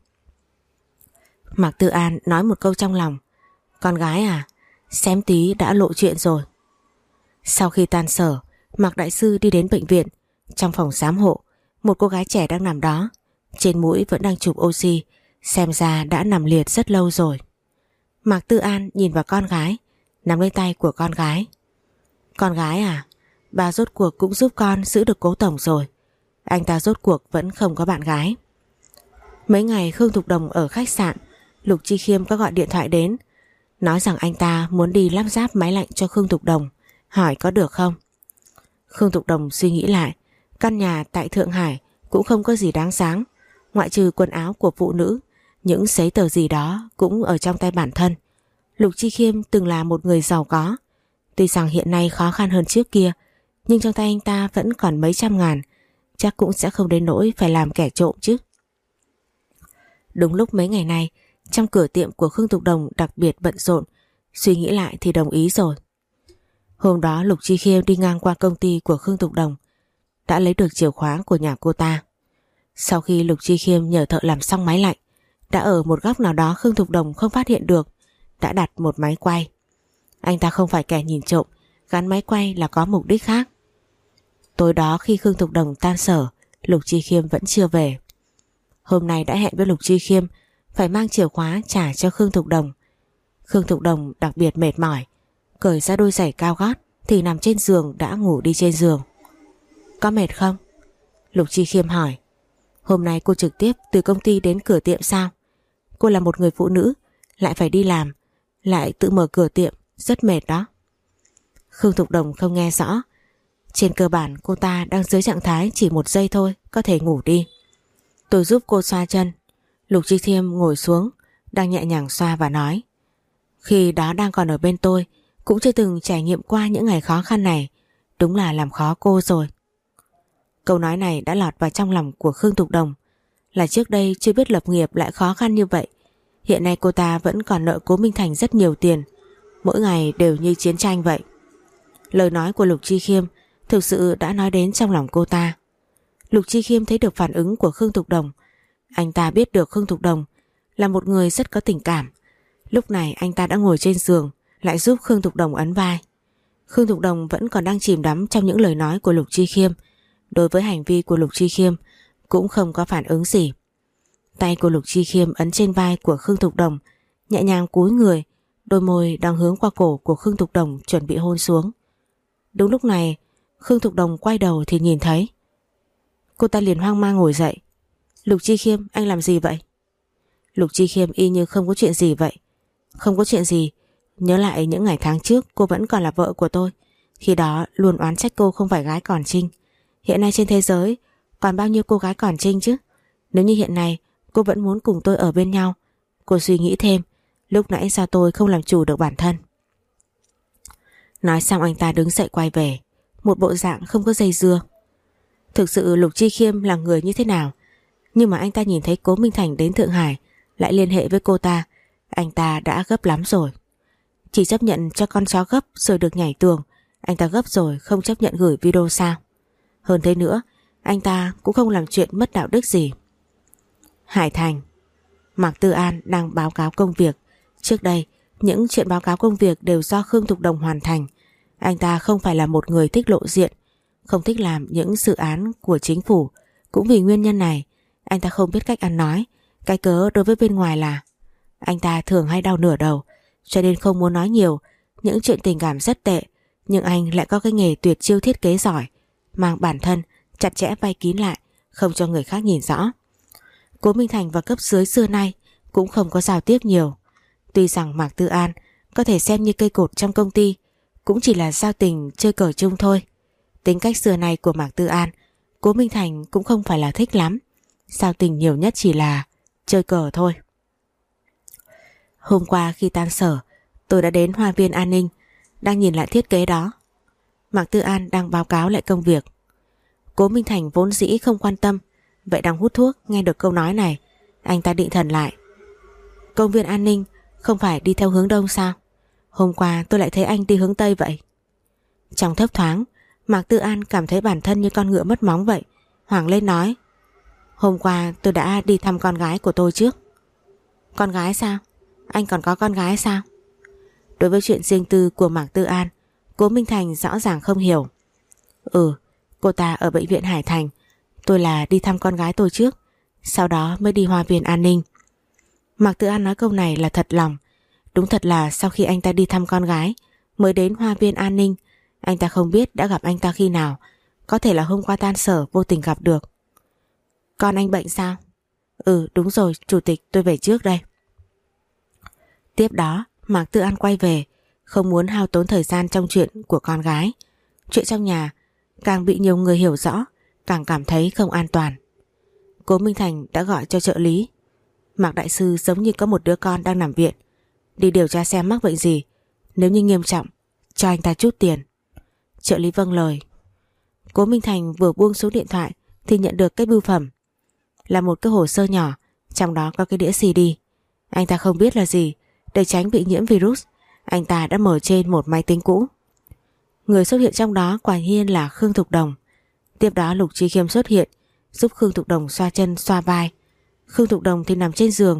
Mạc Tư An nói một câu trong lòng. Con gái à, xém tí đã lộ chuyện rồi. Sau khi tan sở, Mạc Đại Sư đi đến bệnh viện. Trong phòng giám hộ, một cô gái trẻ đang nằm đó. Trên mũi vẫn đang chụp oxy, xem ra đã nằm liệt rất lâu rồi. Mạc Tư An nhìn vào con gái, nắm lấy tay của con gái. Con gái à, bà rốt cuộc cũng giúp con giữ được Cố Tổng rồi. Anh ta rốt cuộc vẫn không có bạn gái. Mấy ngày Khương Thục Đồng ở khách sạn, Lục Chi Khiêm có gọi điện thoại đến, nói rằng anh ta muốn đi lắp ráp máy lạnh cho Khương Thục Đồng, hỏi có được không. Khương Thục Đồng suy nghĩ lại, căn nhà tại Thượng Hải cũng không có gì đáng sáng, ngoại trừ quần áo của phụ nữ, những giấy tờ gì đó cũng ở trong tay bản thân. Lục Chi Khiêm từng là một người giàu có, tuy rằng hiện nay khó khăn hơn trước kia, nhưng trong tay anh ta vẫn còn mấy trăm ngàn, chắc cũng sẽ không đến nỗi phải làm kẻ trộm chứ. Đúng lúc mấy ngày nay, trong cửa tiệm của Khương Thục Đồng đặc biệt bận rộn, suy nghĩ lại thì đồng ý rồi. Hôm đó Lục Chi Khiêm đi ngang qua công ty của Khương Thục Đồng, đã lấy được chìa khóa của nhà cô ta. Sau khi Lục Chi Khiêm nhờ thợ làm xong máy lạnh, đã ở một góc nào đó Khương Thục Đồng không phát hiện được, đã đặt một máy quay. Anh ta không phải kẻ nhìn trộm, gắn máy quay là có mục đích khác. Tối đó khi Khương Thục Đồng tan sở, Lục Chi Khiêm vẫn chưa về. Hôm nay đã hẹn với Lục Chi Khiêm phải mang chìa khóa trả cho Khương Thục Đồng. Khương Thục Đồng đặc biệt mệt mỏi, cởi ra đôi giày cao gót thì nằm trên giường đã ngủ đi trên giường. Có mệt không? Lục Chi Khiêm hỏi. Hôm nay cô trực tiếp từ công ty đến cửa tiệm sao? Cô là một người phụ nữ, lại phải đi làm, lại tự mở cửa tiệm, rất mệt đó. Khương Thục Đồng không nghe rõ. Trên cơ bản cô ta đang dưới trạng thái chỉ một giây thôi, có thể ngủ đi. Tôi giúp cô xoa chân. Lục Chi Khiêm ngồi xuống, đang nhẹ nhàng xoa và nói. Khi đó đang còn ở bên tôi, cũng chưa từng trải nghiệm qua những ngày khó khăn này, đúng là làm khó cô rồi. Câu nói này đã lọt vào trong lòng của Khương Thục Đồng. Là trước đây chưa biết lập nghiệp lại khó khăn như vậy. Hiện nay cô ta vẫn còn nợ Cố Minh Thành rất nhiều tiền, mỗi ngày đều như chiến tranh vậy. Lời nói của Lục Chi Khiêm thực sự đã nói đến trong lòng cô ta. Lục Chi Khiêm thấy được phản ứng của Khương Thục Đồng. Anh ta biết được Khương Thục Đồng là một người rất có tình cảm. Lúc này anh ta đã ngồi trên giường, lại giúp Khương Thục Đồng ấn vai. Khương Thục Đồng vẫn còn đang chìm đắm trong những lời nói của Lục Chi Khiêm. Đối với hành vi của Lục Chi Khiêm cũng không có phản ứng gì. Tay của Lục Chi Khiêm ấn trên vai của Khương Thục Đồng, nhẹ nhàng cúi người, đôi môi đang hướng qua cổ của Khương Thục Đồng chuẩn bị hôn xuống. Đúng lúc này Khương Thục Đồng quay đầu thì nhìn thấy. Cô ta liền hoang mang ngồi dậy. Lục Chi Khiêm, anh làm gì vậy? Lục Chi Khiêm y như không có chuyện gì vậy. Không có chuyện gì. Nhớ lại những ngày tháng trước cô vẫn còn là vợ của tôi, khi đó luôn oán trách cô không phải gái còn trinh. Hiện nay trên thế giới còn bao nhiêu cô gái còn trinh chứ? Nếu như hiện nay cô vẫn muốn cùng tôi ở bên nhau, cô suy nghĩ thêm, lúc nãy sao tôi không làm chủ được bản thân. Nói xong anh ta đứng dậy quay về, một bộ dạng không có dây dưa. Thực sự Lục Chi Khiêm là người như thế nào, nhưng mà anh ta nhìn thấy Cố Minh Thành đến Thượng Hải lại liên hệ với cô ta, anh ta đã gấp lắm rồi. Chỉ chấp nhận cho con chó gấp rồi được nhảy tường, anh ta gấp rồi không chấp nhận gửi video sao? Hơn thế nữa, anh ta cũng không làm chuyện mất đạo đức gì. Hải Thành, Mạc Tư An đang báo cáo công việc. Trước đây, những chuyện báo cáo công việc đều do Khương Thục Đồng hoàn thành. Anh ta không phải là một người thích lộ diện, không thích làm những dự án của chính phủ. Cũng vì nguyên nhân này, anh ta không biết cách ăn nói. Cái cớ đối với bên ngoài là anh ta thường hay đau nửa đầu, cho nên không muốn nói nhiều những chuyện tình cảm rất tệ. Nhưng anh lại có cái nghề tuyệt chiêu thiết kế giỏi, mang bản thân chặt chẽ vây kín lại, không cho người khác nhìn rõ. Cố Minh Thành và cấp dưới xưa nay cũng không có giao tiếp nhiều. Tuy rằng Mạc Tư An có thể xem như cây cột trong công ty, cũng chỉ là giao tình chơi cờ chung thôi. Tính cách xưa nay của Mạc Tư An, Cố Minh Thành cũng không phải là thích lắm. Giao tình nhiều nhất chỉ là chơi cờ thôi. Hôm qua khi tan sở, tôi đã đến Hoa viên An ninh, đang nhìn lại thiết kế đó. Mạc Tư An đang báo cáo lại công việc. Cố Minh Thành vốn dĩ không quan tâm, vậy đang hút thuốc, nghe được câu nói này, anh ta định thần lại. Công viên An ninh không phải đi theo hướng đông sao? Hôm qua tôi lại thấy anh đi hướng tây vậy. Trong thấp thoáng, Mạc Tư An cảm thấy bản thân như con ngựa mất móng vậy, hoảng lên nói. Hôm qua tôi đã đi thăm con gái của tôi trước. Con gái sao? Anh còn có con gái sao? Đối với chuyện riêng tư của Mạc Tư An, Cố Minh Thành rõ ràng không hiểu. Ừ, cô ta ở bệnh viện Hải Thành, tôi là đi thăm con gái tôi trước, sau đó mới đi Hoa viên An ninh. Mạc Tư An nói câu này là thật lòng. Đúng thật là sau khi anh ta đi thăm con gái mới đến Hoa viên An ninh. Anh ta không biết đã gặp anh ta khi nào, có thể là hôm qua tan sở vô tình gặp được. Con anh bệnh sao? Ừ đúng rồi, chủ tịch, tôi về trước đây. Tiếp đó Mạc Tư An quay về, không muốn hao tốn thời gian trong chuyện của con gái. Chuyện trong nhà càng bị nhiều người hiểu rõ, càng cảm thấy không an toàn. Cố Minh Thành đã gọi cho trợ lý. Mạc đại sư giống như có một đứa con đang nằm viện, đi điều tra xem mắc bệnh gì, nếu như nghiêm trọng cho anh ta chút tiền. Trợ lý vâng lời. Cố Minh Thành vừa buông xuống điện thoại thì nhận được cái bưu phẩm, là một cái hồ sơ nhỏ, trong đó có cái đĩa xê đê. Anh ta không biết là gì, để tránh bị nhiễm virus, anh ta đã mở trên một máy tính cũ. Người xuất hiện trong đó quả nhiên là Khương Thục Đồng. Tiếp đó Lục Chi Khiêm xuất hiện, giúp Khương Thục Đồng xoa chân xoa vai. Khương Thục Đồng thì nằm trên giường,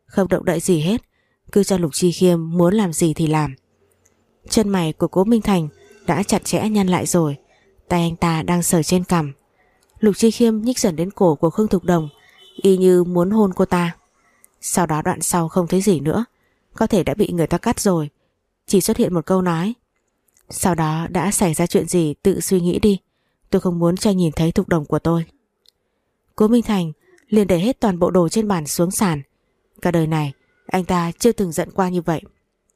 không động đậy gì hết, cứ cho Lục Chi Khiêm muốn làm gì thì làm. Chân mày của Cố Minh Thành đã chặt chẽ nhăn lại rồi, tay anh ta đang sờ trên cằm. Lục Chi Khiêm nhích dần đến cổ của Khương Thục Đồng, y như muốn hôn cô ta. Sau đó đoạn sau không thấy gì nữa, có thể đã bị người ta cắt rồi, chỉ xuất hiện một câu nói: sau đó đã xảy ra chuyện gì tự suy nghĩ đi, tôi không muốn cho nhìn thấy Thục Đồng của tôi. Cố Minh Thành liền để hết toàn bộ đồ trên bàn xuống sàn. Cả đời này anh ta chưa từng giận qua như vậy.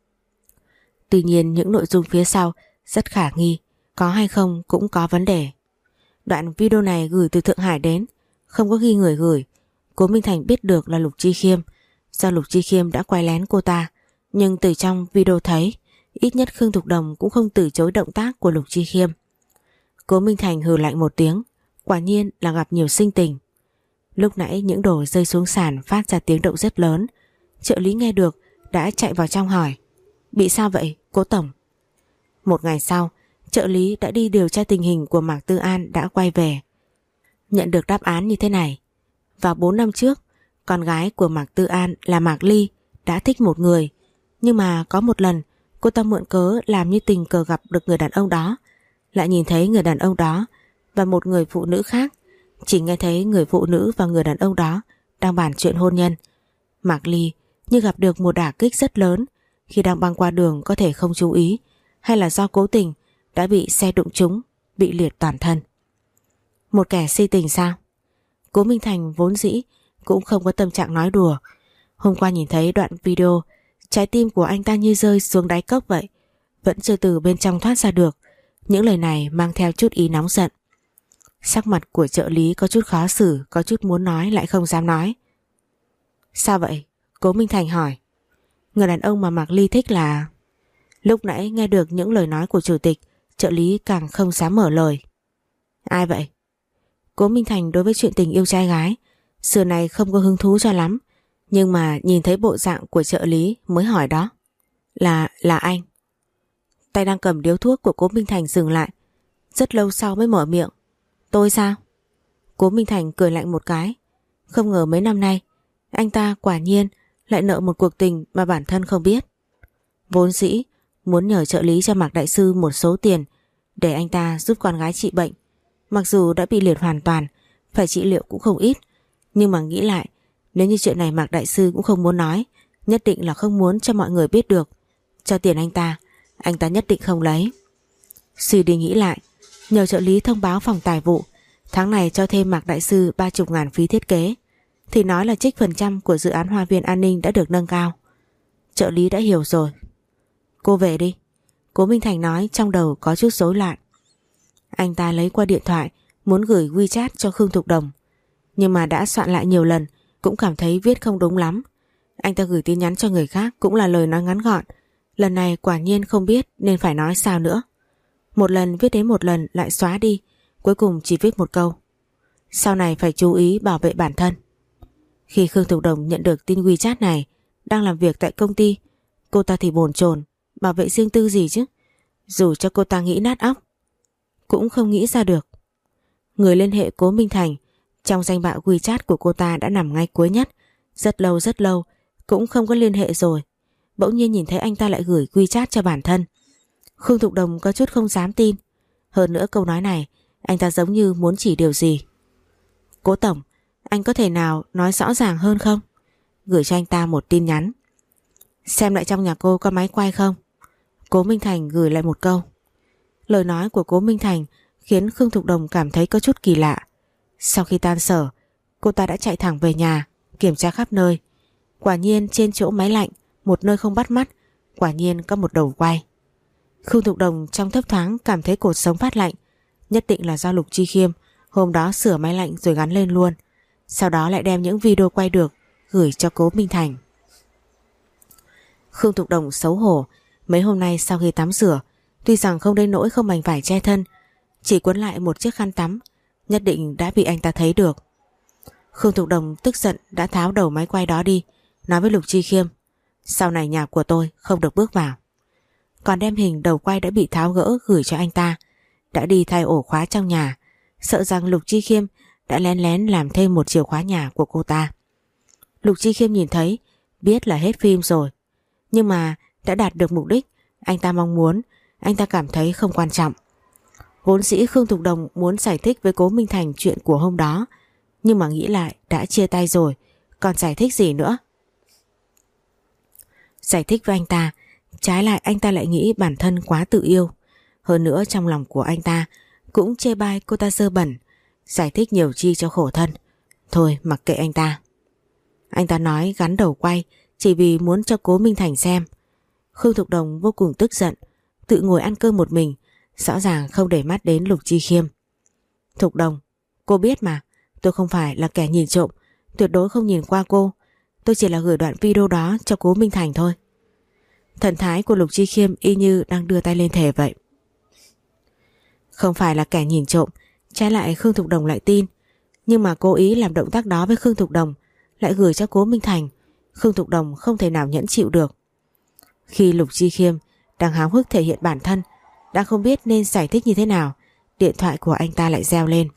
Tuy nhiên những nội dung phía sau rất khả nghi, có hay không cũng có vấn đề. Đoạn video này gửi từ Thượng Hải đến, không có ghi người gửi. Cố Minh Thành biết được là Lục Chi Khiêm, do Lục Chi Khiêm đã quay lén cô ta, nhưng từ trong video thấy ít nhất Khương Thục Đồng cũng không từ chối động tác của Lục Chi Khiêm. Cố Minh Thành hừ lạnh một tiếng, quả nhiên là gặp nhiều sinh tình. Lúc nãy những đồ rơi xuống sàn phát ra tiếng động rất lớn. Trợ lý nghe được đã chạy vào trong hỏi: bị sao vậy Cố tổng? Một ngày sau, trợ lý đã đi điều tra tình hình của Mạc Tư An đã quay về. Nhận được đáp án như thế này: vào bốn năm trước, con gái của Mạc Tư An là Mạc Ly đã thích một người, nhưng mà có một lần cô ta mượn cớ làm như tình cờ gặp được người đàn ông đó, lại nhìn thấy người đàn ông đó và một người phụ nữ khác. Chỉ nghe thấy người phụ nữ và người đàn ông đó đang bàn chuyện hôn nhân. Mạc Ly như gặp được một đả kích rất lớn, khi đang băng qua đường có thể không chú ý, hay là do cố tình đã bị xe đụng trúng, bị liệt toàn thân. Một kẻ si tình sao? Cố Minh Thành vốn dĩ cũng không có tâm trạng nói đùa. Hôm qua nhìn thấy đoạn video, trái tim của anh ta như rơi xuống đáy cốc vậy, vẫn chưa từ bên trong thoát ra được. Những lời này mang theo chút ý nóng giận. Sắc mặt của trợ lý có chút khó xử, có chút muốn nói lại không dám nói. Sao vậy? Cố Minh Thành hỏi. Người đàn ông mà Mạc Ly thích là... Lúc nãy nghe được những lời nói của chủ tịch, trợ lý càng không dám mở lời. Ai vậy? Cố Minh Thành đối với chuyện tình yêu trai gái xưa này không có hứng thú cho lắm, nhưng mà nhìn thấy bộ dạng của trợ lý mới hỏi đó. Là... là anh. Tay đang cầm điếu thuốc của Cố Minh Thành dừng lại, rất lâu sau mới mở miệng. Tôi sao? Cố Minh Thành cười lạnh một cái. Không ngờ mấy năm nay anh ta quả nhiên lại nợ một cuộc tình mà bản thân không biết. Vốn dĩ muốn nhờ trợ lý cho Mạc Đại Sư một số tiền để anh ta giúp con gái trị bệnh. Mặc dù đã bị liệt hoàn toàn, phải trị liệu cũng không ít, nhưng mà nghĩ lại, nếu như chuyện này Mạc Đại Sư cũng không muốn nói, nhất định là không muốn cho mọi người biết được. Cho tiền anh ta, anh ta nhất định không lấy. Suy đi nghĩ lại, nhờ trợ lý thông báo phòng tài vụ tháng này cho thêm Mạc Đại Sư ba mươi ngàn phí thiết kế, thì nói là trích phần trăm của dự án Hoa Viên An Ninh đã được nâng cao. Trợ lý đã hiểu rồi. Cô về đi. Cố Minh Thành nói trong đầu có chút rối loạn. Anh ta lấy qua điện thoại muốn gửi WeChat cho Khương Thục Đồng, nhưng mà đã soạn lại nhiều lần cũng cảm thấy viết không đúng lắm. Anh ta gửi tin nhắn cho người khác cũng là lời nói ngắn gọn, lần này quả nhiên không biết nên phải nói sao nữa. Một lần viết đến một lần lại xóa đi, cuối cùng chỉ viết một câu: sau này phải chú ý bảo vệ bản thân. Khi Khương Thục Đồng nhận được tin WeChat này, đang làm việc tại công ty, cô ta thì bồn chồn, bảo vệ riêng tư gì chứ. Dù cho cô ta nghĩ nát óc cũng không nghĩ ra được. Người liên hệ Cố Minh Thành trong danh bạ WeChat của cô ta đã nằm ngay cuối nhất, rất lâu rất lâu cũng không có liên hệ rồi. Bỗng nhiên nhìn thấy anh ta lại gửi WeChat cho bản thân. Khương Thục Đồng có chút không dám tin. Hơn nữa câu nói này anh ta giống như muốn chỉ điều gì. Cố tổng, anh có thể nào nói rõ ràng hơn không? Gửi cho anh ta một tin nhắn. Xem lại trong nhà cô có máy quay không? Cố Minh Thành gửi lại một câu. Lời nói của Cố Minh Thành khiến Khương Thục Đồng cảm thấy có chút kỳ lạ. Sau khi tan sở, cô ta đã chạy thẳng về nhà, kiểm tra khắp nơi. Quả nhiên trên chỗ máy lạnh, một nơi không bắt mắt, quả nhiên có một đầu quay. Khương Thục Đồng trong thấp thoáng cảm thấy cột sống phát lạnh, nhất định là do Lục Chi Khiêm hôm đó sửa máy lạnh rồi gắn lên luôn, sau đó lại đem những video quay được gửi cho Cố Minh Thành. Khương Thục Đồng xấu hổ, mấy hôm nay sau khi tắm rửa, tuy rằng không đến nỗi không mảnh vải che thân, chỉ quấn lại một chiếc khăn tắm, nhất định đã bị anh ta thấy được. Khương Thục Đồng tức giận đã tháo đầu máy quay đó đi, nói với Lục Chi Khiêm: sau này nhà của tôi không được bước vào. Còn đem hình đầu quay đã bị tháo gỡ gửi cho anh ta, đã đi thay ổ khóa trong nhà, sợ rằng Lục Chi Khiêm đã lén lén làm thêm một chìa khóa nhà của cô ta. Lục Chi Khiêm nhìn thấy Biết là hết phim rồi, nhưng mà đã đạt được mục đích anh ta mong muốn, anh ta cảm thấy không quan trọng. Vốn dĩ Khương Thục Đồng muốn giải thích với Cố Minh Thành chuyện của hôm đó, nhưng mà nghĩ lại đã chia tay rồi, còn giải thích gì nữa. Giải thích với anh ta, trái lại anh ta lại nghĩ bản thân quá tự yêu. Hơn nữa trong lòng của anh ta cũng chê bai cô ta dơ bẩn, giải thích nhiều chi cho khổ thân. Thôi mặc kệ anh ta. Anh ta nói gắn đầu quay chỉ vì muốn cho Cố Minh Thành xem. Khương Thục Đồng vô cùng tức giận, tự ngồi ăn cơm một mình, rõ ràng không để mắt đến Lục Chi Khiêm. Thục Đồng, cô biết mà, tôi không phải là kẻ nhìn trộm, tuyệt đối không nhìn qua cô. Tôi chỉ là gửi đoạn video đó cho Cố Minh Thành thôi. Thần thái của Lục Chi Khiêm y như đang đưa tay lên thề vậy. Không phải là kẻ nhìn trộm, trái lại Khương Thục Đồng lại tin. Nhưng mà cố ý làm động tác đó với Khương Thục Đồng, lại gửi cho Cố Minh Thành, Khương Thục Đồng không thể nào nhẫn chịu được. Khi Lục Chi Khiêm đang háo hức thể hiện bản thân, đang không biết nên giải thích như thế nào, điện thoại của anh ta lại reo lên.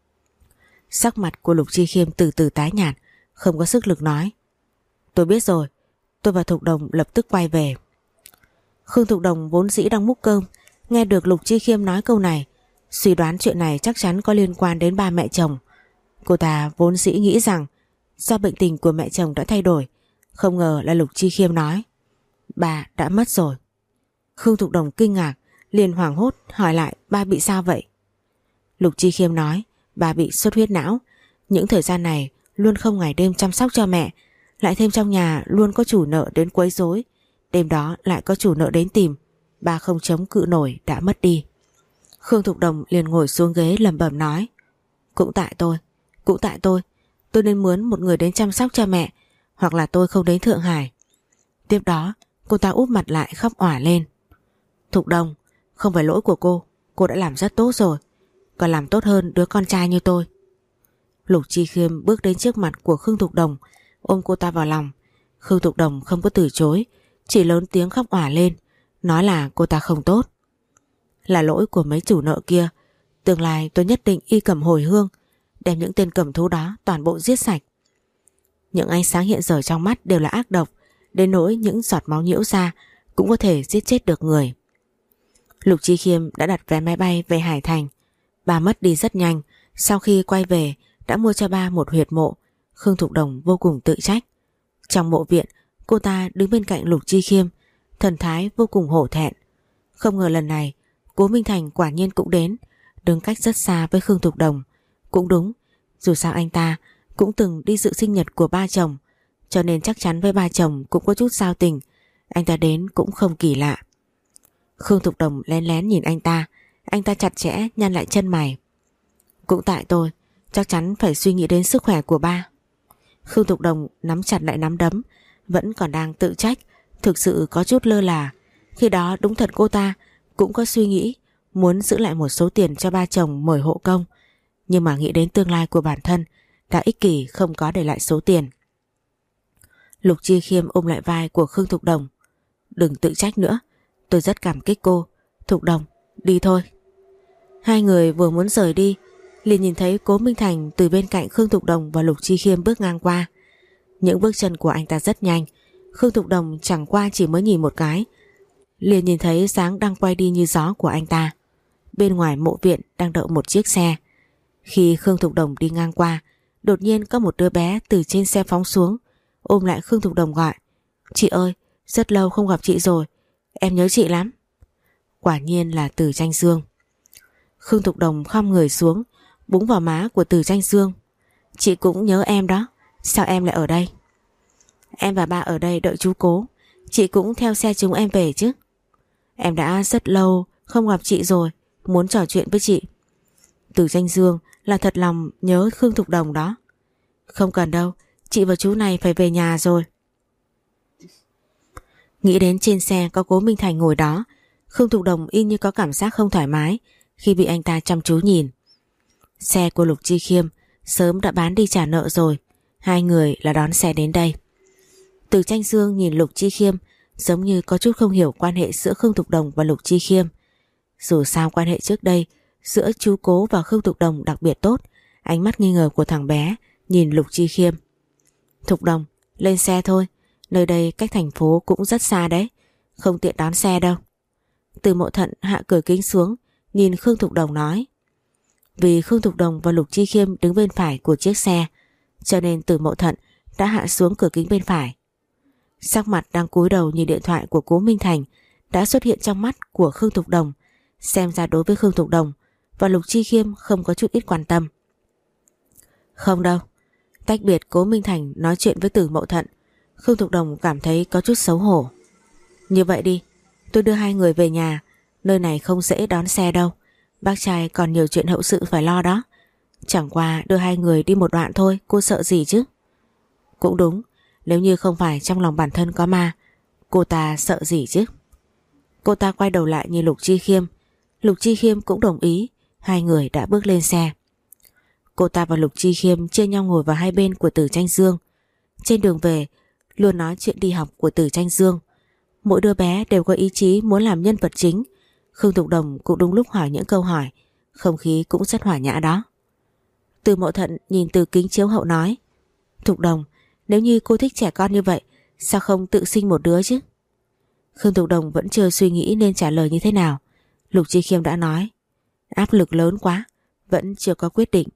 Sắc mặt của Lục Chi Khiêm từ từ tái nhạt, không có sức lực nói. Tôi biết rồi, tôi và Thục Đồng lập tức quay về. Khương Thục Đồng vốn dĩ đang múc cơm, nghe được Lục Chi Khiêm nói câu này, suy đoán chuyện này chắc chắn có liên quan đến ba mẹ chồng. Cô ta vốn dĩ nghĩ rằng do bệnh tình của mẹ chồng đã thay đổi, không ngờ là Lục Chi Khiêm nói bà đã mất rồi. Khương Thục Đồng kinh ngạc, liền hoảng hốt hỏi lại ba bị sao vậy. Lục Chi Khiêm nói bà bị xuất huyết não, những thời gian này luôn không ngày đêm chăm sóc cho mẹ, lại thêm trong nhà luôn có chủ nợ đến quấy rối, đêm đó lại có chủ nợ đến tìm, bà không chống cự nổi đã mất đi. Khương Thục Đồng liền ngồi xuống ghế lẩm bẩm nói, cũng tại tôi, cũng tại tôi, tôi nên mướn một người đến chăm sóc cho mẹ, hoặc là tôi không đến Thượng Hải. Tiếp đó cô ta úp mặt lại khóc òa lên. Thục Đồng, không phải lỗi của cô, cô đã làm rất tốt rồi, còn làm tốt hơn đứa con trai như tôi. Lục Chi Khiêm bước đến trước mặt của Khương Thục Đồng, ôm cô ta vào lòng. Khương Thục Đồng không có từ chối, chỉ lớn tiếng khóc òa lên, nói là cô ta không tốt. Là lỗi của mấy chủ nợ kia, tương lai tôi nhất định y cầm hồi hương, đem những tên cầm thú đó toàn bộ giết sạch. Những ánh sáng hiện giờ trong mắt đều là ác độc, đến nỗi những giọt máu nhiễu ra cũng có thể giết chết được người. Lục Chi Khiêm đã đặt vé máy bay về Hải Thành. Ba mất đi rất nhanh, sau khi quay về đã mua cho ba một huyệt mộ. Khương Thục Đồng vô cùng tự trách. Trong mộ viện, cô ta đứng bên cạnh Lục Chi Khiêm, thần thái vô cùng hổ thẹn. Không ngờ lần này Cố Minh Thành quả nhiên cũng đến, đứng cách rất xa với Khương Thục Đồng. Cũng đúng, dù sao anh ta cũng từng đi dự sinh nhật của ba chồng, cho nên chắc chắn với ba chồng cũng có chút giao tình. Anh ta đến cũng không kỳ lạ. Khương Thục Đồng lén lén nhìn anh ta, anh ta chặt chẽ nhăn lại chân mày. Cũng tại tôi, chắc chắn phải suy nghĩ đến sức khỏe của ba. Khương Thục Đồng nắm chặt lại nắm đấm, vẫn còn đang tự trách, thực sự có chút lơ là. Khi đó đúng thật cô ta cũng có suy nghĩ muốn giữ lại một số tiền cho ba chồng mời hộ công, nhưng mà nghĩ đến tương lai của bản thân, đã ích kỷ không có để lại số tiền. Lục Chi Khiêm ôm lại vai của Khương Thục Đồng. Đừng tự trách nữa, tôi rất cảm kích cô. Thục Đồng, đi thôi. Hai người vừa muốn rời đi, liền nhìn thấy Cố Minh Thành từ bên cạnh Khương Thục Đồng và Lục Chi Khiêm bước ngang qua. Những bước chân của anh ta rất nhanh, Khương Thục Đồng chẳng qua chỉ mới nhìn một cái, liền nhìn thấy dáng đang quay đi như gió của anh ta. Bên ngoài mộ viện đang đậu một chiếc xe. Khi Khương Thục Đồng đi ngang qua, đột nhiên có một đứa bé từ trên xe phóng xuống, ôm lại Khương Thục Đồng gọi, chị ơi, rất lâu không gặp chị rồi, em nhớ chị lắm. Quả nhiên là Từ Tranh Dương. Khương Thục Đồng khom người xuống, búng vào má của Từ Tranh Dương. Chị cũng nhớ em đó, sao em lại ở đây? Em và ba ở đây đợi chú Cố, chị cũng theo xe chúng em về chứ. Em đã rất lâu không gặp chị rồi, muốn trò chuyện với chị. Từ Tranh Dương là thật lòng nhớ Khương Thục Đồng đó. Không cần đâu, chị và chú này phải về nhà rồi. Nghĩ đến trên xe có Cố Minh Thành ngồi đó, Khương Thục Đồng y như có cảm giác không thoải mái khi bị anh ta chăm chú nhìn. Xe của Lục Chi Khiêm sớm đã bán đi trả nợ rồi, hai người là đón xe đến đây. Từ Tranh Dương nhìn Lục Chi Khiêm giống như có chút không hiểu quan hệ giữa Khương Thục Đồng và Lục Chi Khiêm. Dù sao quan hệ trước đây giữa chú Cố và Khương Thục Đồng đặc biệt tốt. Ánh mắt nghi ngờ của thằng bé nhìn Lục Chi Khiêm. Thục Đồng, lên xe thôi, Nơi đây cách thành phố cũng rất xa đấy, không tiện đón xe đâu. Từ Mộ Thận hạ cửa kính xuống, nhìn Khương Thục Đồng nói. Vì Khương Thục Đồng và Lục Chi Khiêm đứng bên phải của chiếc xe, cho nên Từ Mộ Thận đã hạ xuống cửa kính bên phải. Sắc mặt đang cúi đầu nhìn điện thoại của Cố Minh Thành đã xuất hiện trong mắt của Khương Thục Đồng. Xem ra đối với Khương Thục Đồng và Lục Chi Khiêm không có chút ít quan tâm. Không đâu. Tách biệt Cố Minh Thành nói chuyện với Từ Mộ Thận, Khương Thục Đồng cảm thấy có chút xấu hổ. Như vậy đi, tôi đưa hai người về nhà, nơi này không dễ đón xe đâu. Bác trai còn nhiều chuyện hậu sự phải lo đó. Chẳng qua đưa hai người đi một đoạn thôi, cô sợ gì chứ? Cũng đúng, nếu như không phải trong lòng bản thân có ma, cô ta sợ gì chứ? Cô ta quay đầu lại nhìn Lục Chi Khiêm. Lục Chi Khiêm cũng đồng ý. Hai người đã bước lên xe. Cô ta và Lục Chi Khiêm chia nhau ngồi vào hai bên của Tử Tranh Dương. Trên đường về luôn nói chuyện đi học của Tử Tranh Dương. Mỗi đứa bé đều có ý chí muốn làm nhân vật chính. Khương Thục Đồng cũng đúng lúc hỏi những câu hỏi, không khí cũng rất hòa nhã đó. Từ Mộ Thận nhìn từ kính chiếu hậu nói. Thục Đồng, nếu như cô thích trẻ con như vậy, sao không tự sinh một đứa chứ? Khương Thục Đồng vẫn chưa suy nghĩ nên trả lời như thế nào. Lục Chi Khiêm đã nói. Áp lực lớn quá, vẫn chưa có quyết định.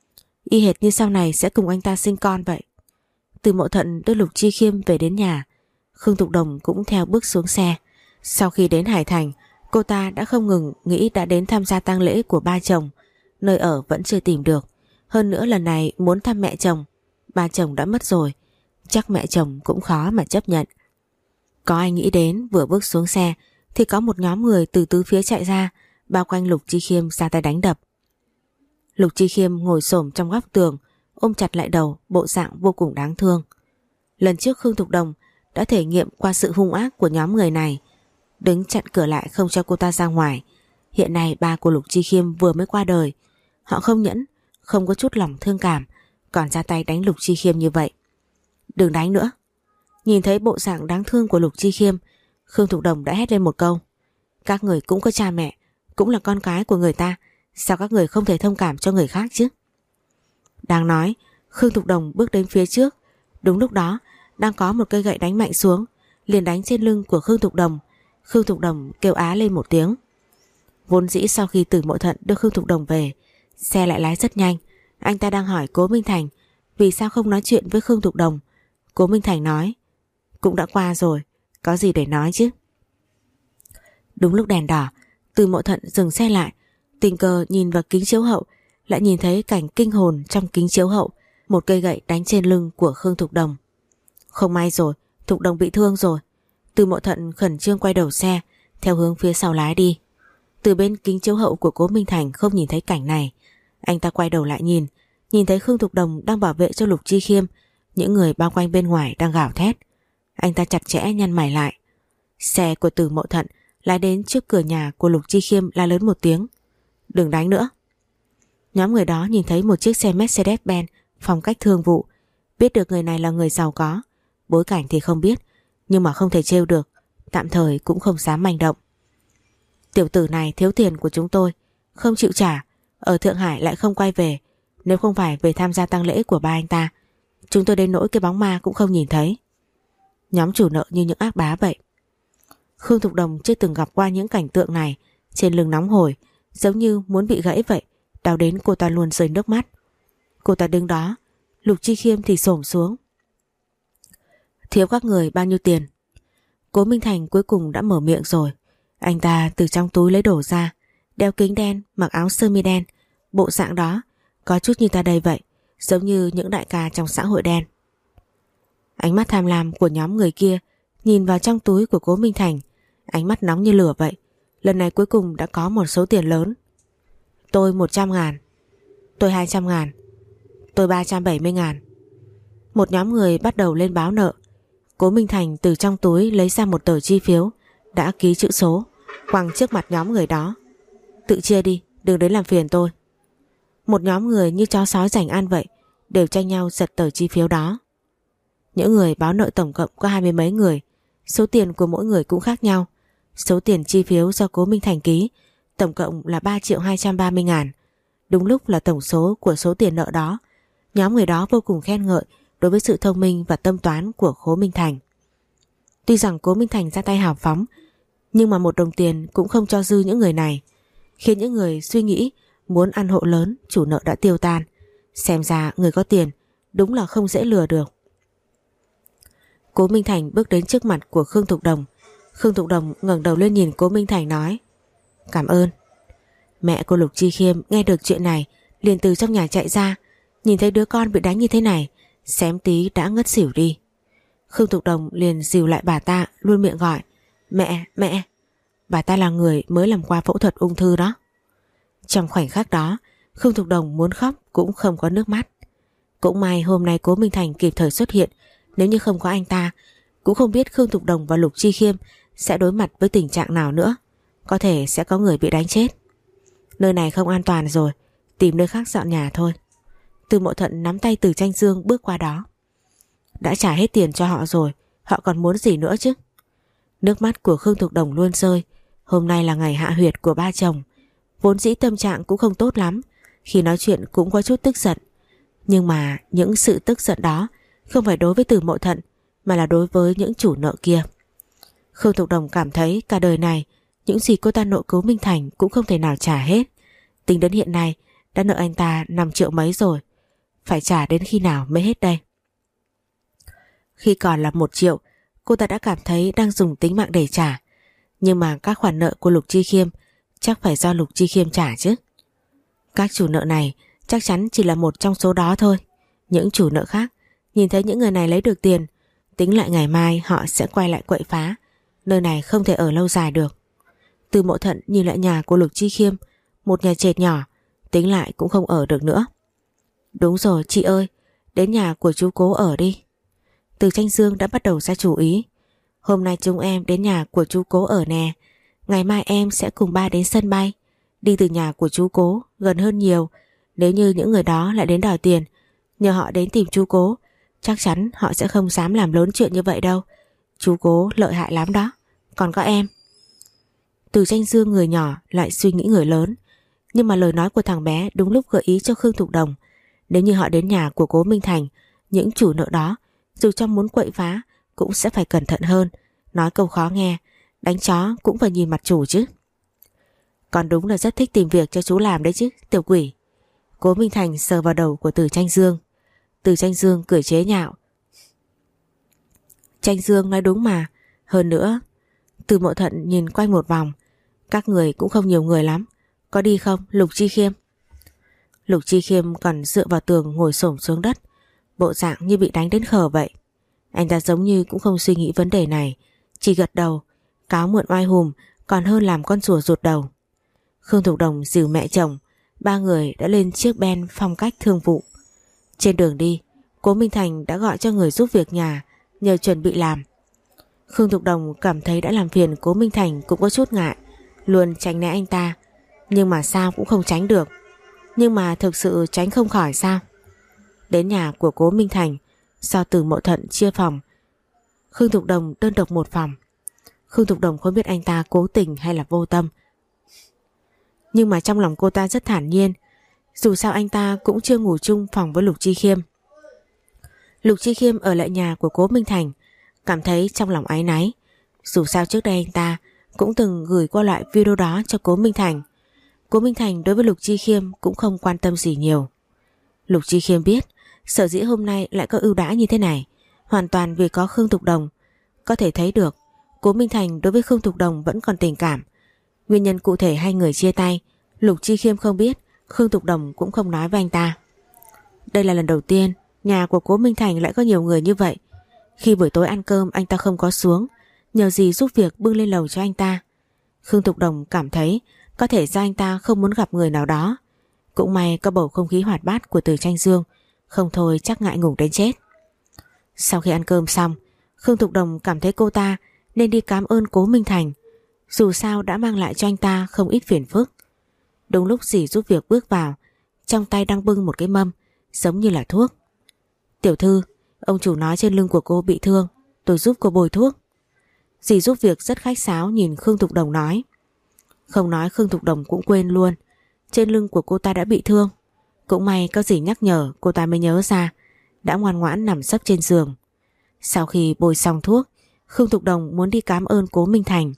Y hệt như sau này sẽ cùng anh ta sinh con vậy. Từ Mộ Thận đưa Lục Chi Khiêm về đến nhà. Khương Thục Đồng cũng theo bước xuống xe. Sau khi đến Hải Thành, cô ta đã không ngừng nghĩ đã đến tham gia tang lễ của ba chồng. Nơi ở vẫn chưa tìm được. Hơn nữa lần này muốn thăm mẹ chồng. Ba chồng đã mất rồi, chắc mẹ chồng cũng khó mà chấp nhận. Có ai nghĩ đến vừa bước xuống xe thì có một nhóm người từ tứ phía chạy ra, bao quanh Lục Chi Khiêm ra tay đánh đập. Lục Chi Khiêm ngồi xổm trong góc tường, ôm chặt lại đầu, bộ dạng vô cùng đáng thương. Lần trước Khương Thục Đồng đã thể nghiệm qua sự hung ác của nhóm người này, đứng chặn cửa lại không cho cô ta ra ngoài. Hiện nay ba của Lục Chi Khiêm vừa mới qua đời, họ không nhẫn, không có chút lòng thương cảm, còn ra tay đánh Lục Chi Khiêm như vậy. Đừng đánh nữa. Nhìn thấy bộ dạng đáng thương của Lục Chi Khiêm, Khương Thục Đồng đã hét lên một câu. Các người cũng có cha mẹ, cũng là con cái của người ta, sao các người không thể thông cảm cho người khác chứ? Đang nói, Khương Thục Đồng bước đến phía trước. Đúng lúc đó, đang có một cây gậy đánh mạnh xuống, liền đánh trên lưng của Khương Thục Đồng. Khương Thục Đồng kêu á lên một tiếng. Vốn dĩ sau khi Từ Mộ Thận đưa Khương Thục Đồng về, xe lại lái rất nhanh. Anh ta đang hỏi Cố Minh Thành vì sao không nói chuyện với Khương Thục Đồng. Cố Minh Thành nói, cũng đã qua rồi, có gì để nói chứ. Đúng lúc đèn đỏ, Từ Mộ Thận dừng xe lại, tình cờ nhìn vào kính chiếu hậu, lại nhìn thấy cảnh kinh hồn trong kính chiếu hậu, một cây gậy đánh trên lưng của Khương Thục Đồng. Không may rồi, Thục Đồng bị thương rồi. Từ Mộ Thận khẩn trương quay đầu xe theo hướng phía sau lái đi. Từ bên kính chiếu hậu của Cố Minh Thành không nhìn thấy cảnh này. Anh ta quay đầu lại nhìn, nhìn thấy Khương Thục Đồng đang bảo vệ cho Lục Chi Khiêm, những người bao quanh bên ngoài đang gào thét. Anh ta chặt chẽ nhăn mày lại. Xe của Từ Mộ Thận lái đến trước cửa nhà của Lục Chi Khiêm, la lớn một tiếng. Đừng đánh nữa. Nhóm người đó nhìn thấy một chiếc xe Mercedes-Benz phong cách thương vụ, biết được người này là người giàu có, bối cảnh thì không biết, nhưng mà không thể trêu được, tạm thời cũng không dám manh động. Tiểu tử này thiếu tiền của chúng tôi, không chịu trả, ở Thượng Hải lại không quay về. Nếu không phải về tham gia tang lễ của ba anh ta, chúng tôi đến nỗi cái bóng ma cũng không nhìn thấy. Nhóm chủ nợ như những ác bá vậy. Khương Thục Đồng chưa từng gặp qua những cảnh tượng này, trên lưng nóng hổi, giống như muốn bị gãy vậy, đau đến cô ta luôn rơi nước mắt. Cô ta đứng đó, Lục Chi Khiêm thì xổm xuống. Thiếu các người bao nhiêu tiền? Cố Minh Thành cuối cùng đã mở miệng rồi. Anh ta từ trong túi lấy đồ ra, đeo kính đen, mặc áo sơ mi đen, bộ dạng đó có chút như ta đây vậy, giống như những đại ca trong xã hội đen. Ánh mắt tham lam của nhóm người kia nhìn vào trong túi của Cố Minh Thành, ánh mắt nóng như lửa vậy. Lần này cuối cùng đã có một số tiền lớn. Tôi một trăm ngàn, tôi hai trăm ngàn, tôi ba trăm bảy mươi ngàn. Một nhóm người bắt đầu lên báo nợ. Cố Minh Thành từ trong túi lấy ra một tờ chi phiếu đã ký chữ số, quăng trước mặt nhóm người đó. Tự chia đi, đừng đến làm phiền tôi. Một nhóm người như chó sói giành ăn vậy, đều tranh nhau giật tờ chi phiếu đó. Những người báo nợ tổng cộng có hai mươi mấy người, số tiền của mỗi người cũng khác nhau. Số tiền chi phiếu do Cố Minh Thành ký tổng cộng là ba triệu hai trăm ba mươi ngàn. Đúng lúc là tổng số của số tiền nợ đó. Nhóm người đó vô cùng khen ngợi đối với sự thông minh và tâm toán của Cố Minh Thành. Tuy rằng Cố Minh Thành ra tay hào phóng, nhưng mà một đồng tiền cũng không cho dư những người này, khiến những người suy nghĩ muốn ăn hộ lớn chủ nợ đã tiêu tan. Xem ra người có tiền đúng là không dễ lừa được. Cố Minh Thành bước đến trước mặt của Khương Thục Đồng. Khương Thục Đồng ngẩng đầu lên nhìn Cố Minh Thành nói: Cảm ơn. Mẹ của Lục Chi Khiêm nghe được chuyện này liền từ trong nhà chạy ra, nhìn thấy đứa con bị đánh như thế này, xém tí đã ngất xỉu đi. Khương Thục Đồng liền dìu lại bà ta, luôn miệng gọi: Mẹ, mẹ. Bà ta là người mới làm qua phẫu thuật ung thư đó. Trong khoảnh khắc đó, Khương Thục Đồng muốn khóc cũng không có nước mắt. Cũng may hôm nay Cố Minh Thành kịp thời xuất hiện, nếu như không có anh ta, cũng không biết Khương Thục Đồng và Lục Chi Khiêm sẽ đối mặt với tình trạng nào nữa. Có thể sẽ có người bị đánh chết. Nơi này không an toàn rồi, tìm nơi khác dọn nhà thôi. Từ Mộ Thuận nắm tay Từ Tranh Dương bước qua đó. Đã trả hết tiền cho họ rồi, họ còn muốn gì nữa chứ? Nước mắt của Khương Thục Đồng luôn rơi. Hôm nay là ngày hạ huyệt của ba chồng, vốn dĩ tâm trạng cũng không tốt lắm, khi nói chuyện cũng có chút tức giận. Nhưng mà những sự tức giận đó không phải đối với Từ Mộ Thuận, mà là đối với những chủ nợ kia. Khương Thục Đồng cảm thấy cả đời này những gì cô ta nợ Cố Minh Thành cũng không thể nào trả hết. Tính đến hiện nay đã nợ anh ta năm triệu mấy rồi, phải trả đến khi nào mới hết đây? Khi còn là một triệu, cô ta đã cảm thấy đang dùng tính mạng để trả. Nhưng mà các khoản nợ của Lục Chi Khiêm chắc phải do Lục Chi Khiêm trả chứ. Các chủ nợ này chắc chắn chỉ là một trong số đó thôi. Những chủ nợ khác nhìn thấy những người này lấy được tiền, tính lại ngày mai họ sẽ quay lại quậy phá. Nơi này không thể ở lâu dài được. Từ Mộ Thuận nhìn lại nhà của Lục Chi Khiêm, một nhà trệt nhỏ, tính lại cũng không ở được nữa. Đúng rồi chị ơi, đến nhà của chú Cố ở đi. Từ Tranh Dương đã bắt đầu ra chủ ý. Hôm nay chúng em đến nhà của chú Cố ở nè, ngày mai em sẽ cùng ba đến sân bay. Đi từ nhà của chú Cố gần hơn nhiều. Nếu như những người đó lại đến đòi tiền, nhờ họ đến tìm chú Cố, chắc chắn họ sẽ không dám làm lớn chuyện như vậy đâu. Chú Cố lợi hại lắm đó. Còn có em. Từ Tranh Dương người nhỏ lại suy nghĩ người lớn, nhưng mà lời nói của thằng bé đúng lúc gợi ý cho Khương Thục Đồng. Nếu như họ đến nhà của Cố Minh Thành, những chủ nợ đó dù trong muốn quậy phá cũng sẽ phải cẩn thận hơn. Nói câu khó nghe, đánh chó cũng phải nhìn mặt chủ chứ. Còn đúng là rất thích tìm việc cho chú làm đấy chứ, tiểu quỷ. Cố Minh Thành sờ vào đầu của Từ Tranh Dương. Từ Tranh Dương cười chế nhạo. Tranh Dương nói đúng mà. Hơn nữa, Từ Mộ Thuận nhìn quanh một vòng, các người cũng không nhiều người lắm. Có đi không Lục Chi Khiêm? Lục Chi Khiêm còn dựa vào tường ngồi xổm xuống đất, bộ dạng như bị đánh đến khờ vậy. Anh ta giống như cũng không suy nghĩ vấn đề này, chỉ gật đầu. Cáo mượn oai hùm còn hơn làm con rùa rụt đầu. Khương Thục Đồng dìu mẹ chồng, ba người đã lên chiếc Ben phong cách thương vụ. Trên đường đi, Cố Minh Thành đã gọi cho người giúp việc nhà nhờ chuẩn bị làm. Khương Thục Đồng cảm thấy đã làm phiền Cố Minh Thành cũng có chút ngại, luôn tránh né anh ta. Nhưng mà sao cũng không tránh được. Nhưng mà thực sự tránh không khỏi sao? Đến nhà của Cố Minh Thành, do Từ Mộ Thuận chia phòng, Khương Thục Đồng đơn độc một phòng. Khương Thục Đồng không biết anh ta cố tình hay là vô tâm, nhưng mà trong lòng cô ta rất thản nhiên. Dù sao anh ta cũng chưa ngủ chung phòng với Lục Chi Khiêm. Lục Chi Khiêm ở lại nhà của Cố Minh Thành, cảm thấy trong lòng áy náy. Dù sao trước đây anh ta cũng từng gửi qua loại video đó cho Cố Minh Thành. Cố Minh Thành đối với Lục Chi Khiêm cũng không quan tâm gì nhiều. Lục Chi Khiêm biết sở dĩ hôm nay lại có ưu đãi như thế này hoàn toàn vì có Khương Thục Đồng. Có thể thấy được Cố Minh Thành đối với Khương Thục Đồng vẫn còn tình cảm. Nguyên nhân cụ thể hai người chia tay Lục Chi Khiêm không biết, Khương Thục Đồng cũng không nói với anh ta. Đây là lần đầu tiên nhà của Cố Minh Thành lại có nhiều người như vậy. Khi buổi tối ăn cơm anh ta không có xuống, nhờ gì giúp việc bưng lên lầu cho anh ta. Khương Thục Đồng cảm thấy có thể do anh ta không muốn gặp người nào đó. Cũng may có bầu không khí hoạt bát của Từ Tranh Dương, không thôi chắc ngại ngủ đến chết. Sau khi ăn cơm xong, Khương Thục Đồng cảm thấy cô ta nên đi cảm ơn Cố Minh Thành. Dù sao đã mang lại cho anh ta không ít phiền phức. Đúng lúc dì giúp việc bước vào, trong tay đang bưng một cái mâm giống như là thuốc. Tiểu thư, ông chủ nói trên lưng của cô bị thương, tôi giúp cô bôi thuốc. Dì giúp việc rất khách sáo nhìn Khương Thục Đồng nói. Không nói Khương Thục Đồng cũng quên luôn, trên lưng của cô ta đã bị thương. Cũng may có dì nhắc nhở cô ta mới nhớ ra, đã ngoan ngoãn nằm sấp trên giường. Sau khi bôi xong thuốc, Khương Thục Đồng muốn đi cảm ơn Cố Minh Thành.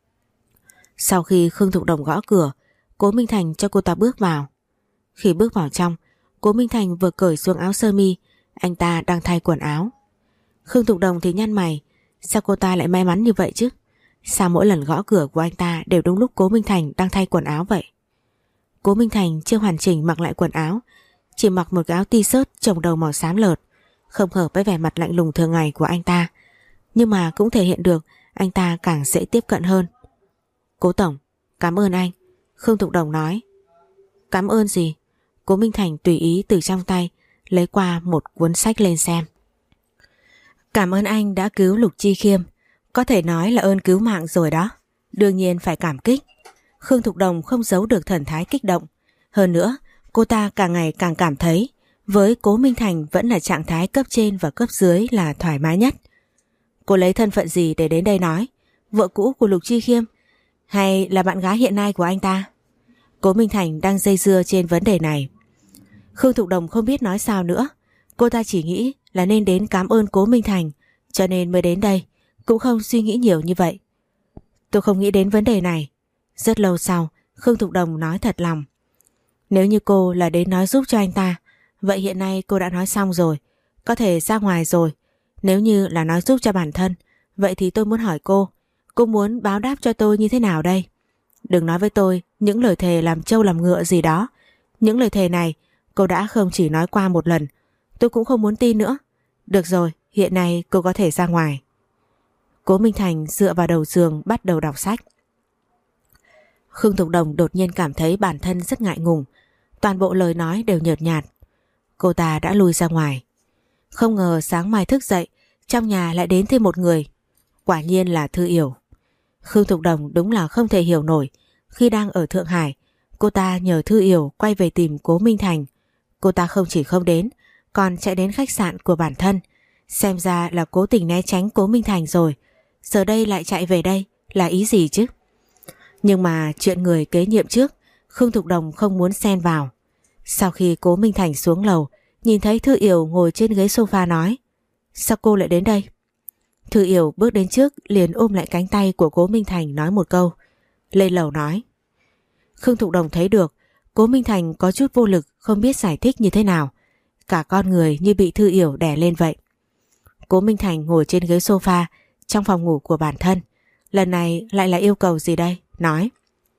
Sau khi Khương Thục Đồng gõ cửa, Cố Minh Thành cho cô ta bước vào. Khi bước vào trong, Cố Minh Thành vừa cởi xuống áo sơ mi, anh ta đang thay quần áo. Khương Thục Đồng thì nhăn mày, sao cô ta lại may mắn như vậy chứ? Sao mỗi lần gõ cửa của anh ta đều đúng lúc Cố Minh Thành đang thay quần áo vậy? Cố Minh Thành chưa hoàn chỉnh mặc lại quần áo, chỉ mặc một cái áo t-shirt chồng đầu màu xám lợt, không hợp với vẻ mặt lạnh lùng thường ngày của anh ta, nhưng mà cũng thể hiện được anh ta càng dễ tiếp cận hơn. Cố tổng, cảm ơn anh. Khương Thục Đồng nói. Cảm ơn gì? Cố Minh Thành tùy ý từ trong tay lấy qua một cuốn sách lên xem. Cảm ơn anh đã cứu Lục Chi Khiêm, có thể nói là ơn cứu mạng rồi đó. Đương nhiên phải cảm kích. Khương Thục Đồng không giấu được thần thái kích động. Hơn nữa, cô ta càng ngày càng cảm thấy với Cố Minh Thành vẫn là trạng thái cấp trên và cấp dưới là thoải mái nhất. Cô lấy thân phận gì để đến đây nói? Vợ cũ của Lục Chi Khiêm hay là bạn gái hiện nay của anh ta? Cố Minh Thành đang dây dưa trên vấn đề này. Khương Thục Đồng không biết nói sao nữa. Cô ta chỉ nghĩ là nên đến cảm ơn Cố Minh Thành, cho nên mới đến đây, cũng không suy nghĩ nhiều như vậy. Tôi không nghĩ đến vấn đề này. Rất lâu sau, Khương Thục Đồng nói thật lòng. Nếu như cô là đến nói giúp cho anh ta, vậy hiện nay cô đã nói xong rồi, có thể ra ngoài rồi. Nếu như là nói giúp cho bản thân, vậy thì tôi muốn hỏi cô, cô muốn báo đáp cho tôi như thế nào đây? Đừng nói với tôi những lời thề làm trâu làm ngựa gì đó. Những lời thề này cô đã không chỉ nói qua một lần, tôi cũng không muốn tin nữa. Được rồi, hiện nay cô có thể ra ngoài. Cố Minh Thành dựa vào đầu giường bắt đầu đọc sách. Khương Thục Đồng đột nhiên cảm thấy bản thân rất ngại ngùng, toàn bộ lời nói đều nhợt nhạt. Cô ta đã lui ra ngoài. Không ngờ sáng mai thức dậy, trong nhà lại đến thêm một người. Quả nhiên là Thư Yểu. Khương Thục Đồng đúng là không thể hiểu nổi. Khi đang ở Thượng Hải, cô ta nhờ Thư Yểu quay về tìm Cố Minh Thành. Cô ta không chỉ không đến, còn chạy đến khách sạn của bản thân. Xem ra là cố tình né tránh Cố Minh Thành rồi. Giờ đây lại chạy về đây, là ý gì chứ? Nhưng mà chuyện người kế nhiệm trước, Khương Thục Đồng không muốn xen vào. Sau khi Cố Minh Thành xuống lầu, nhìn thấy Thư Yểu ngồi trên ghế sofa nói: sao cô lại đến đây? Thư Yểu bước đến trước liền ôm lại cánh tay của Cố Minh Thành nói một câu. Lên lầu nói. Khương Thục Đồng thấy được Cố Minh Thành có chút vô lực, không biết giải thích như thế nào. Cả con người như bị Thư Yểu đè lên vậy. Cố Minh Thành ngồi trên ghế sofa trong phòng ngủ của bản thân. Lần này lại là yêu cầu gì đây? Nói.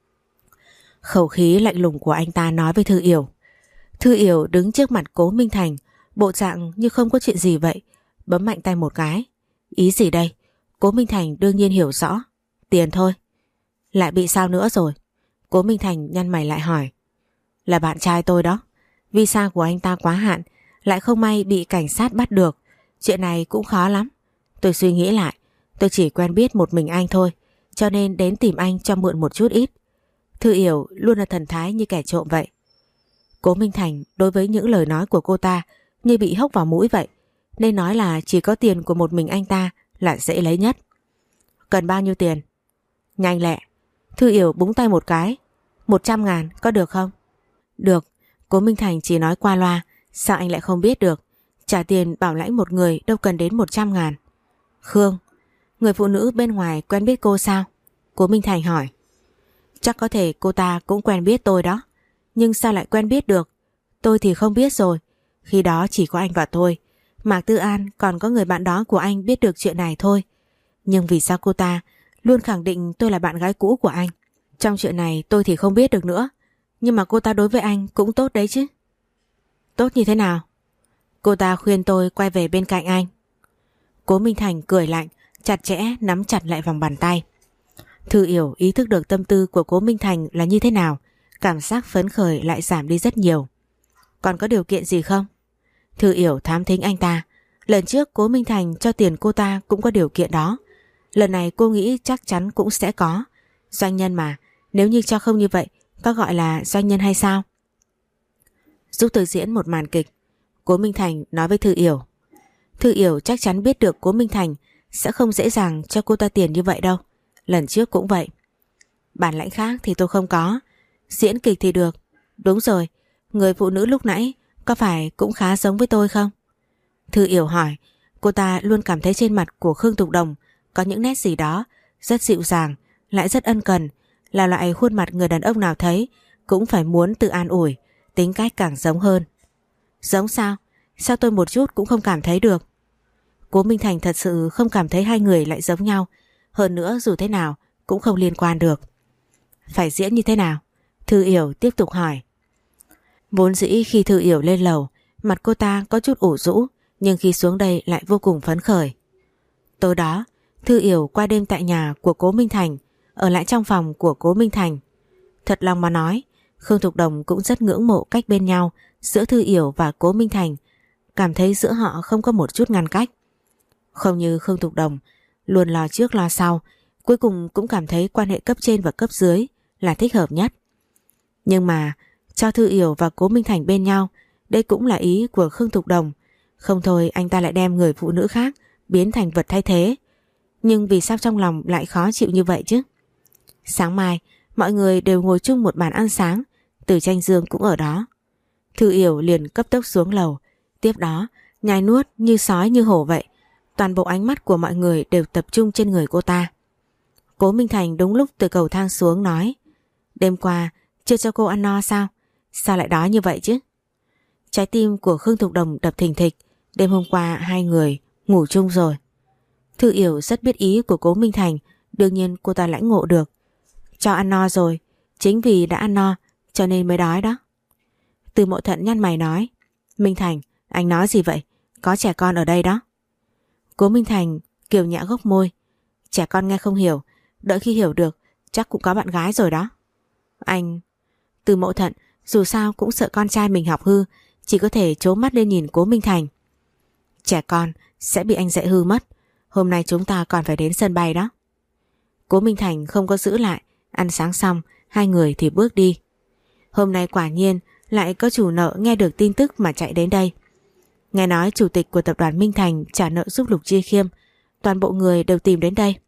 Khẩu khí lạnh lùng của anh ta nói với Thư Yểu. Thư Yểu đứng trước mặt Cố Minh Thành, bộ dạng như không có chuyện gì vậy, bấm mạnh tay một cái. Ý gì đây? Cố Minh Thành đương nhiên hiểu rõ. Tiền thôi. Lại bị sao nữa rồi? Cố Minh Thành nhăn mày lại hỏi. Là bạn trai tôi đó. Visa của anh ta quá hạn, lại không may bị cảnh sát bắt được. Chuyện này cũng khó lắm. Tôi suy nghĩ lại, tôi chỉ quen biết một mình anh thôi, cho nên đến tìm anh cho mượn một chút ít. Thư Yểu luôn là thần thái như kẻ trộm vậy. Cố Minh Thành đối với những lời nói của cô ta như bị hốc vào mũi vậy, nên nói là chỉ có tiền của một mình anh ta là dễ lấy nhất. Cần bao nhiêu tiền? Nhanh lẹ. Thư Yểu búng tay một cái. Một trăm ngàn có được không? Được. Cố Minh Thành chỉ nói qua loa, sao anh lại không biết được? Trả tiền bảo lãnh một người đâu cần đến một trăm ngàn. Khương, người phụ nữ bên ngoài quen biết cô sao? Cố Minh Thành hỏi. Chắc có thể cô ta cũng quen biết tôi đó. Nhưng sao lại quen biết được? Tôi thì không biết rồi. Khi đó chỉ có anh và tôi. Mạc Tư An còn có người bạn đó của anh biết được chuyện này thôi. Nhưng vì sao cô ta luôn khẳng định tôi là bạn gái cũ của anh? Trong chuyện này tôi thì không biết được nữa. Nhưng mà cô ta đối với anh cũng tốt đấy chứ. Tốt như thế nào? Cô ta khuyên tôi quay về bên cạnh anh. Cố Minh Thành cười lạnh, chặt chẽ nắm chặt lại vòng bàn tay. Thư Yểu ý thức được tâm tư của Cố Minh Thành là như thế nào, cảm giác phấn khởi lại giảm đi rất nhiều. Còn có điều kiện gì không? Thư Yểu thám thính anh ta. Lần trước Cố Minh Thành cho tiền cô ta cũng có điều kiện đó. Lần này cô nghĩ chắc chắn cũng sẽ có. Doanh nhân mà, nếu như cho không như vậy, có gọi là doanh nhân hay sao? Giúp tôi diễn một màn kịch. Cố Minh Thành nói với Thư Yểu. Thư Yểu chắc chắn biết được Cố Minh Thành sẽ không dễ dàng cho cô ta tiền như vậy đâu. Lần trước cũng vậy. Bản lãnh khác thì tôi không có. Diễn kịch thì được. Đúng rồi, người phụ nữ lúc nãy có phải cũng khá giống với tôi không? Thư Yểu hỏi. Cô ta luôn cảm thấy trên mặt của Khương Thục Đồng có những nét gì đó rất dịu dàng, lại rất ân cần, là loại khuôn mặt người đàn ông nào thấy cũng phải muốn tự an ủi, tính cách càng giống hơn. Giống sao? Sao tôi một chút cũng không cảm thấy được? Cố Minh Thành thật sự không cảm thấy hai người lại giống nhau, hơn nữa dù thế nào cũng không liên quan được. Phải diễn như thế nào? Thư Yểu tiếp tục hỏi. Vốn dĩ khi Thư Yểu lên lầu, mặt cô ta có chút ủ rũ, nhưng khi xuống đây lại vô cùng phấn khởi. Tối đó, Thư Yểu qua đêm tại nhà của Cố Minh Thành, ở lại trong phòng của Cố Minh Thành. Thật lòng mà nói, Khương Thục Đồng cũng rất ngưỡng mộ cách bên nhau giữa Thư Yểu và Cố Minh Thành, cảm thấy giữa họ không có một chút ngăn cách. Không như Khương Thục Đồng, luôn lo trước lo sau, cuối cùng cũng cảm thấy quan hệ cấp trên và cấp dưới là thích hợp nhất. Nhưng mà cho Thư Yểu và Cố Minh Thành bên nhau, đây cũng là ý của Khương Thục Đồng. Không thôi anh ta lại đem người phụ nữ khác biến thành vật thay thế. Nhưng vì sao trong lòng lại khó chịu như vậy chứ? Sáng mai mọi người đều ngồi chung một bàn ăn sáng, Từ Tranh Dương cũng ở đó. Thư Yểu liền cấp tốc xuống lầu, tiếp đó nhai nuốt như sói như hổ vậy. Toàn bộ ánh mắt của mọi người đều tập trung trên người cô ta. Cố Minh Thành đúng lúc từ cầu thang xuống nói: Đêm qua chưa cho cô ăn no sao? Sao lại đói như vậy chứ? Trái tim của Khương Thục Đồng đập thình thịch. Đêm hôm qua hai người ngủ chung rồi. Thư Yểu rất biết ý của Cố Minh Thành, đương nhiên cô ta lãnh ngộ được. Cho ăn no rồi, chính vì đã ăn no cho nên mới đói đó. Từ Mộ Thận nhăn mày nói: Minh Thành, anh nói gì vậy? Có trẻ con ở đây đó. Cố Minh Thành kiều nhã gốc môi: Trẻ con nghe không hiểu, đợi khi hiểu được chắc cũng có bạn gái rồi đó. Anh... Từ Mộ Thận dù sao cũng sợ con trai mình học hư, chỉ có thể trố mắt lên nhìn Cố Minh Thành. Trẻ con sẽ bị anh dạy hư mất. Hôm nay chúng ta còn phải đến sân bay đó. Cố Minh Thành không có giữ lại. Ăn sáng xong, hai người thì bước đi. Hôm nay quả nhiên lại có chủ nợ nghe được tin tức mà chạy đến đây. Nghe nói chủ tịch của tập đoàn Minh Thành trả nợ giúp Lục Chi Khiêm, toàn bộ người đều tìm đến đây.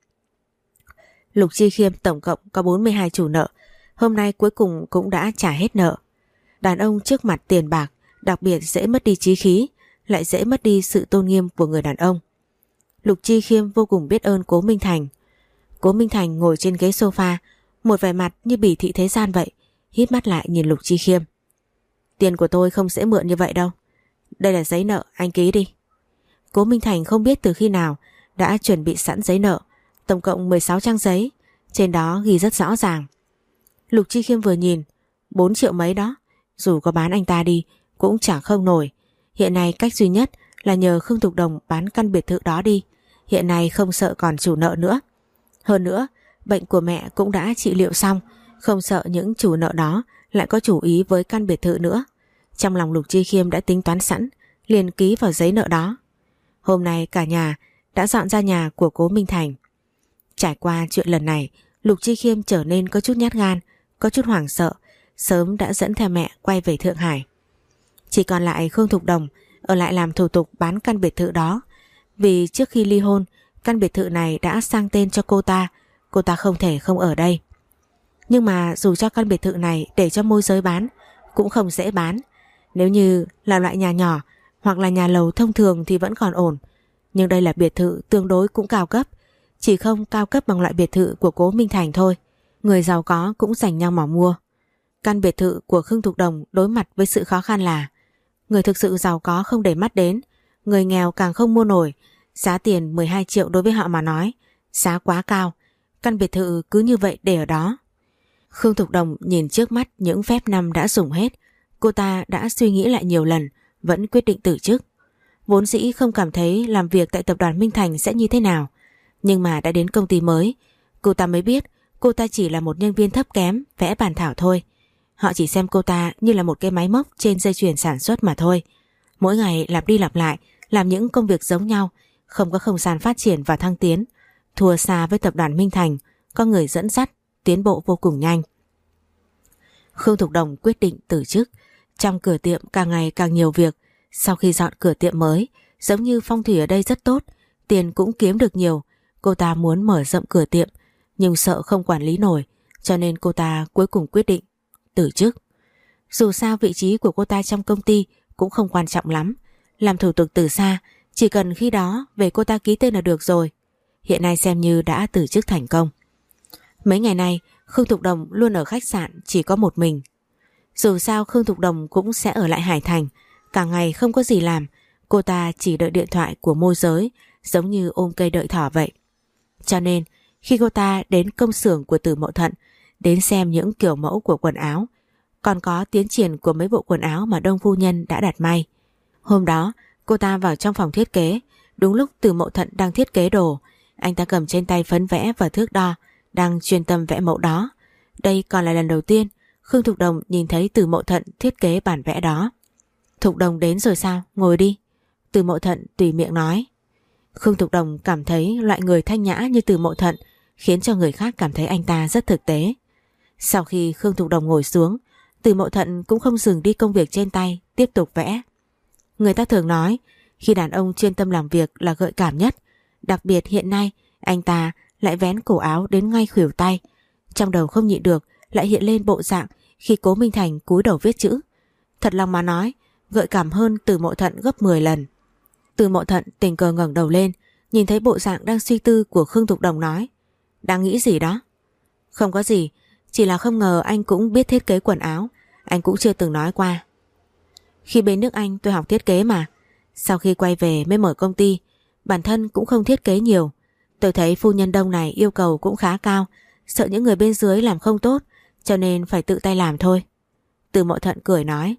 Lục Chi Khiêm tổng cộng có bốn mươi hai chủ nợ, hôm nay cuối cùng cũng đã trả hết nợ. Đàn ông trước mặt tiền bạc đặc biệt dễ mất đi chí khí, lại dễ mất đi sự tôn nghiêm của người đàn ông. Lục Chi Khiêm vô cùng biết ơn Cố Minh Thành. Cố Minh Thành ngồi trên ghế sofa, một vẻ mặt như bỉ thị thế gian vậy, híp mắt lại nhìn Lục Chi Khiêm. Tiền của tôi không dễ mượn như vậy đâu. Đây là giấy nợ, anh ký đi. Cố Minh Thành không biết từ khi nào đã chuẩn bị sẵn giấy nợ, tổng cộng mười sáu trang giấy, trên đó ghi rất rõ ràng. Lục Chi Khiêm vừa nhìn, bốn triệu mấy đó, dù có bán anh ta đi cũng chẳng không nổi. Hiện nay cách duy nhất là nhờ Khương Thục Đồng bán căn biệt thự đó đi, hiện nay không sợ còn chủ nợ nữa. Hơn nữa, bệnh của mẹ cũng đã trị liệu xong, không sợ những chủ nợ đó lại có chủ ý với căn biệt thự nữa. Trong lòng Lục Chi Khiêm đã tính toán sẵn, liền ký vào giấy nợ đó. Hôm nay cả nhà đã dọn ra nhà của Cố Minh Thành. Trải qua chuyện lần này, Lục Chi Khiêm trở nên có chút nhát gan, có chút hoảng sợ, sớm đã dẫn theo mẹ quay về Thượng Hải. Chỉ còn lại Khương Thục Đồng ở lại làm thủ tục bán căn biệt thự đó, vì trước khi ly hôn, căn biệt thự này đã sang tên cho cô ta, cô ta không thể không ở đây. Nhưng mà dù cho căn biệt thự này để cho môi giới bán, cũng không dễ bán. Nếu như là loại nhà nhỏ hoặc là nhà lầu thông thường thì vẫn còn ổn, nhưng đây là biệt thự tương đối cũng cao cấp, chỉ không cao cấp bằng loại biệt thự của Cố Minh Thành thôi. Người giàu có cũng giành nhau mà mua. Căn biệt thự của Khương Thục Đồng đối mặt với sự khó khăn là người thực sự giàu có không để mắt đến, người nghèo càng không mua nổi. Giá tiền mười hai triệu đối với họ mà nói, giá quá cao. Căn biệt thự cứ như vậy để ở đó. Khương Thục Đồng nhìn trước mắt những phép năm đã dùng hết, cô ta đã suy nghĩ lại nhiều lần, vẫn quyết định từ chức. Vốn dĩ không cảm thấy làm việc tại tập đoàn Minh Thành sẽ như thế nào, nhưng mà đã đến công ty mới, cô ta mới biết cô ta chỉ là một nhân viên thấp kém vẽ bản thảo thôi. Họ chỉ xem cô ta như là một cái máy móc trên dây chuyền sản xuất mà thôi. Mỗi ngày lặp đi lặp lại, làm những công việc giống nhau, không có không gian phát triển và thăng tiến. Thua xa với tập đoàn Minh Thành, có người dẫn dắt, tiến bộ vô cùng nhanh. Khương Thục Đồng quyết định từ chức. Trong cửa tiệm càng ngày càng nhiều việc. Sau khi dọn cửa tiệm mới, giống như phong thủy ở đây rất tốt, tiền cũng kiếm được nhiều. Cô ta muốn mở rộng cửa tiệm, nhưng sợ không quản lý nổi, cho nên cô ta cuối cùng quyết định từ chức. Dù sao vị trí của cô ta trong công ty cũng không quan trọng lắm, làm thủ tục từ xa, chỉ cần khi đó về cô ta ký tên là được rồi. hiện nay xem như đã từ chức thành công. Mấy ngày nay Khương Thục Đồng luôn ở khách sạn chỉ có một mình. Dù sao Khương Thục Đồng cũng sẽ ở lại Hải Thành, cả ngày không có gì làm, cô ta chỉ đợi điện thoại của môi giới, giống như ôm cây đợi thỏ vậy. Cho nên khi cô ta đến công xưởng của Từ Mậu Thận, đến xem những kiểu mẫu của quần áo, còn có tiến triển của mấy bộ quần áo mà Đông phu nhân đã đặt may. Hôm đó cô ta vào trong phòng thiết kế, đúng lúc Từ Mậu Thận đang thiết kế đồ. Anh ta cầm trên tay phấn vẽ và thước đo, đang chuyên tâm vẽ mẫu đó. Đây còn là lần đầu tiên Khương Thục Đồng nhìn thấy Từ Mậu Thận thiết kế bản vẽ đó. Thục Đồng đến rồi sao? Ngồi đi. Từ Mậu Thận tùy miệng nói. Khương Thục Đồng cảm thấy loại người thanh nhã như Từ Mậu Thận khiến cho người khác cảm thấy anh ta rất thực tế. Sau khi Khương Thục Đồng ngồi xuống, Từ Mậu Thận cũng không dừng đi công việc trên tay, tiếp tục vẽ. Người ta thường nói khi đàn ông chuyên tâm làm việc là gợi cảm nhất, đặc biệt hiện nay anh ta lại vén cổ áo đến ngay khuỷu tay. Trong đầu không nhịn được lại hiện lên bộ dạng khi Cố Minh Thành cúi đầu viết chữ. Thật lòng mà nói, gợi cảm hơn Từ Mậu Thận gấp mười lần. Từ Mậu Thận tình cờ ngẩng đầu lên, nhìn thấy bộ dạng đang suy tư của Khương Thục Đồng nói: đang nghĩ gì đó? Không có gì, chỉ là không ngờ anh cũng biết thiết kế quần áo, anh cũng chưa từng nói qua. Khi bên nước Anh tôi học thiết kế mà, sau khi quay về mới mở công ty, bản thân cũng không thiết kế nhiều. Tôi thấy phu nhân Đông này yêu cầu cũng khá cao, sợ những người bên dưới làm không tốt, cho nên phải tự tay làm thôi. Từ Mậu Thận cười nói.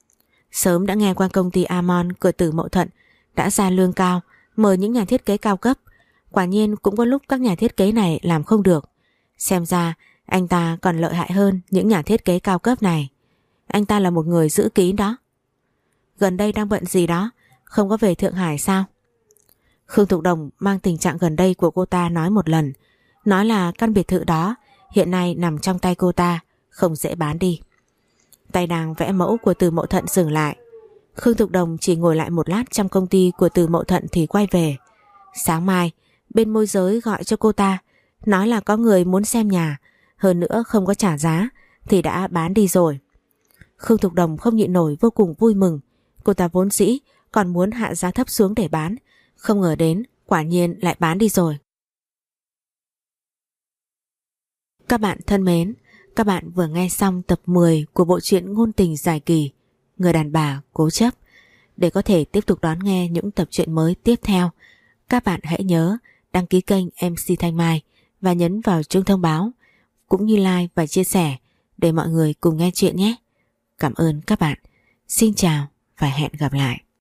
Sớm đã nghe qua công ty Amon của Từ Mậu Thận đã ra lương cao, mời những nhà thiết kế cao cấp. Quả nhiên cũng có lúc các nhà thiết kế này làm không được. Xem ra anh ta còn lợi hại hơn những nhà thiết kế cao cấp này. Anh ta là một người giữ kín đó. Gần đây đang bận gì đó, không có về Thượng Hải sao? Khương Thục Đồng mang tình trạng gần đây của cô ta nói một lần. Nói là căn biệt thự đó hiện nay nằm trong tay cô ta, không dễ bán đi. Tay đang vẽ mẫu của Từ Mậu Thận dừng lại. Khương Thục Đồng chỉ ngồi lại một lát trong công ty của Từ Mậu Thận thì quay về. Sáng mai bên môi giới gọi cho cô ta, nói là có người muốn xem nhà, hơn nữa không có trả giá thì đã bán đi rồi. Khương Thục Đồng không nhịn nổi vô cùng vui mừng. Cô ta vốn dĩ còn muốn hạ giá thấp xuống để bán, không ngờ đến quả nhiên lại bán đi rồi. Các bạn thân mến, các bạn vừa nghe xong tập mười của bộ truyện ngôn tình dài kỳ Người đàn bà cố chấp. Để có thể tiếp tục đón nghe những tập truyện mới tiếp theo, các bạn hãy nhớ đăng ký kênh em xê Thanh Mai và nhấn vào chuông thông báo, cũng như like và chia sẻ để mọi người cùng nghe chuyện nhé. Cảm ơn các bạn. Xin chào và hẹn gặp lại.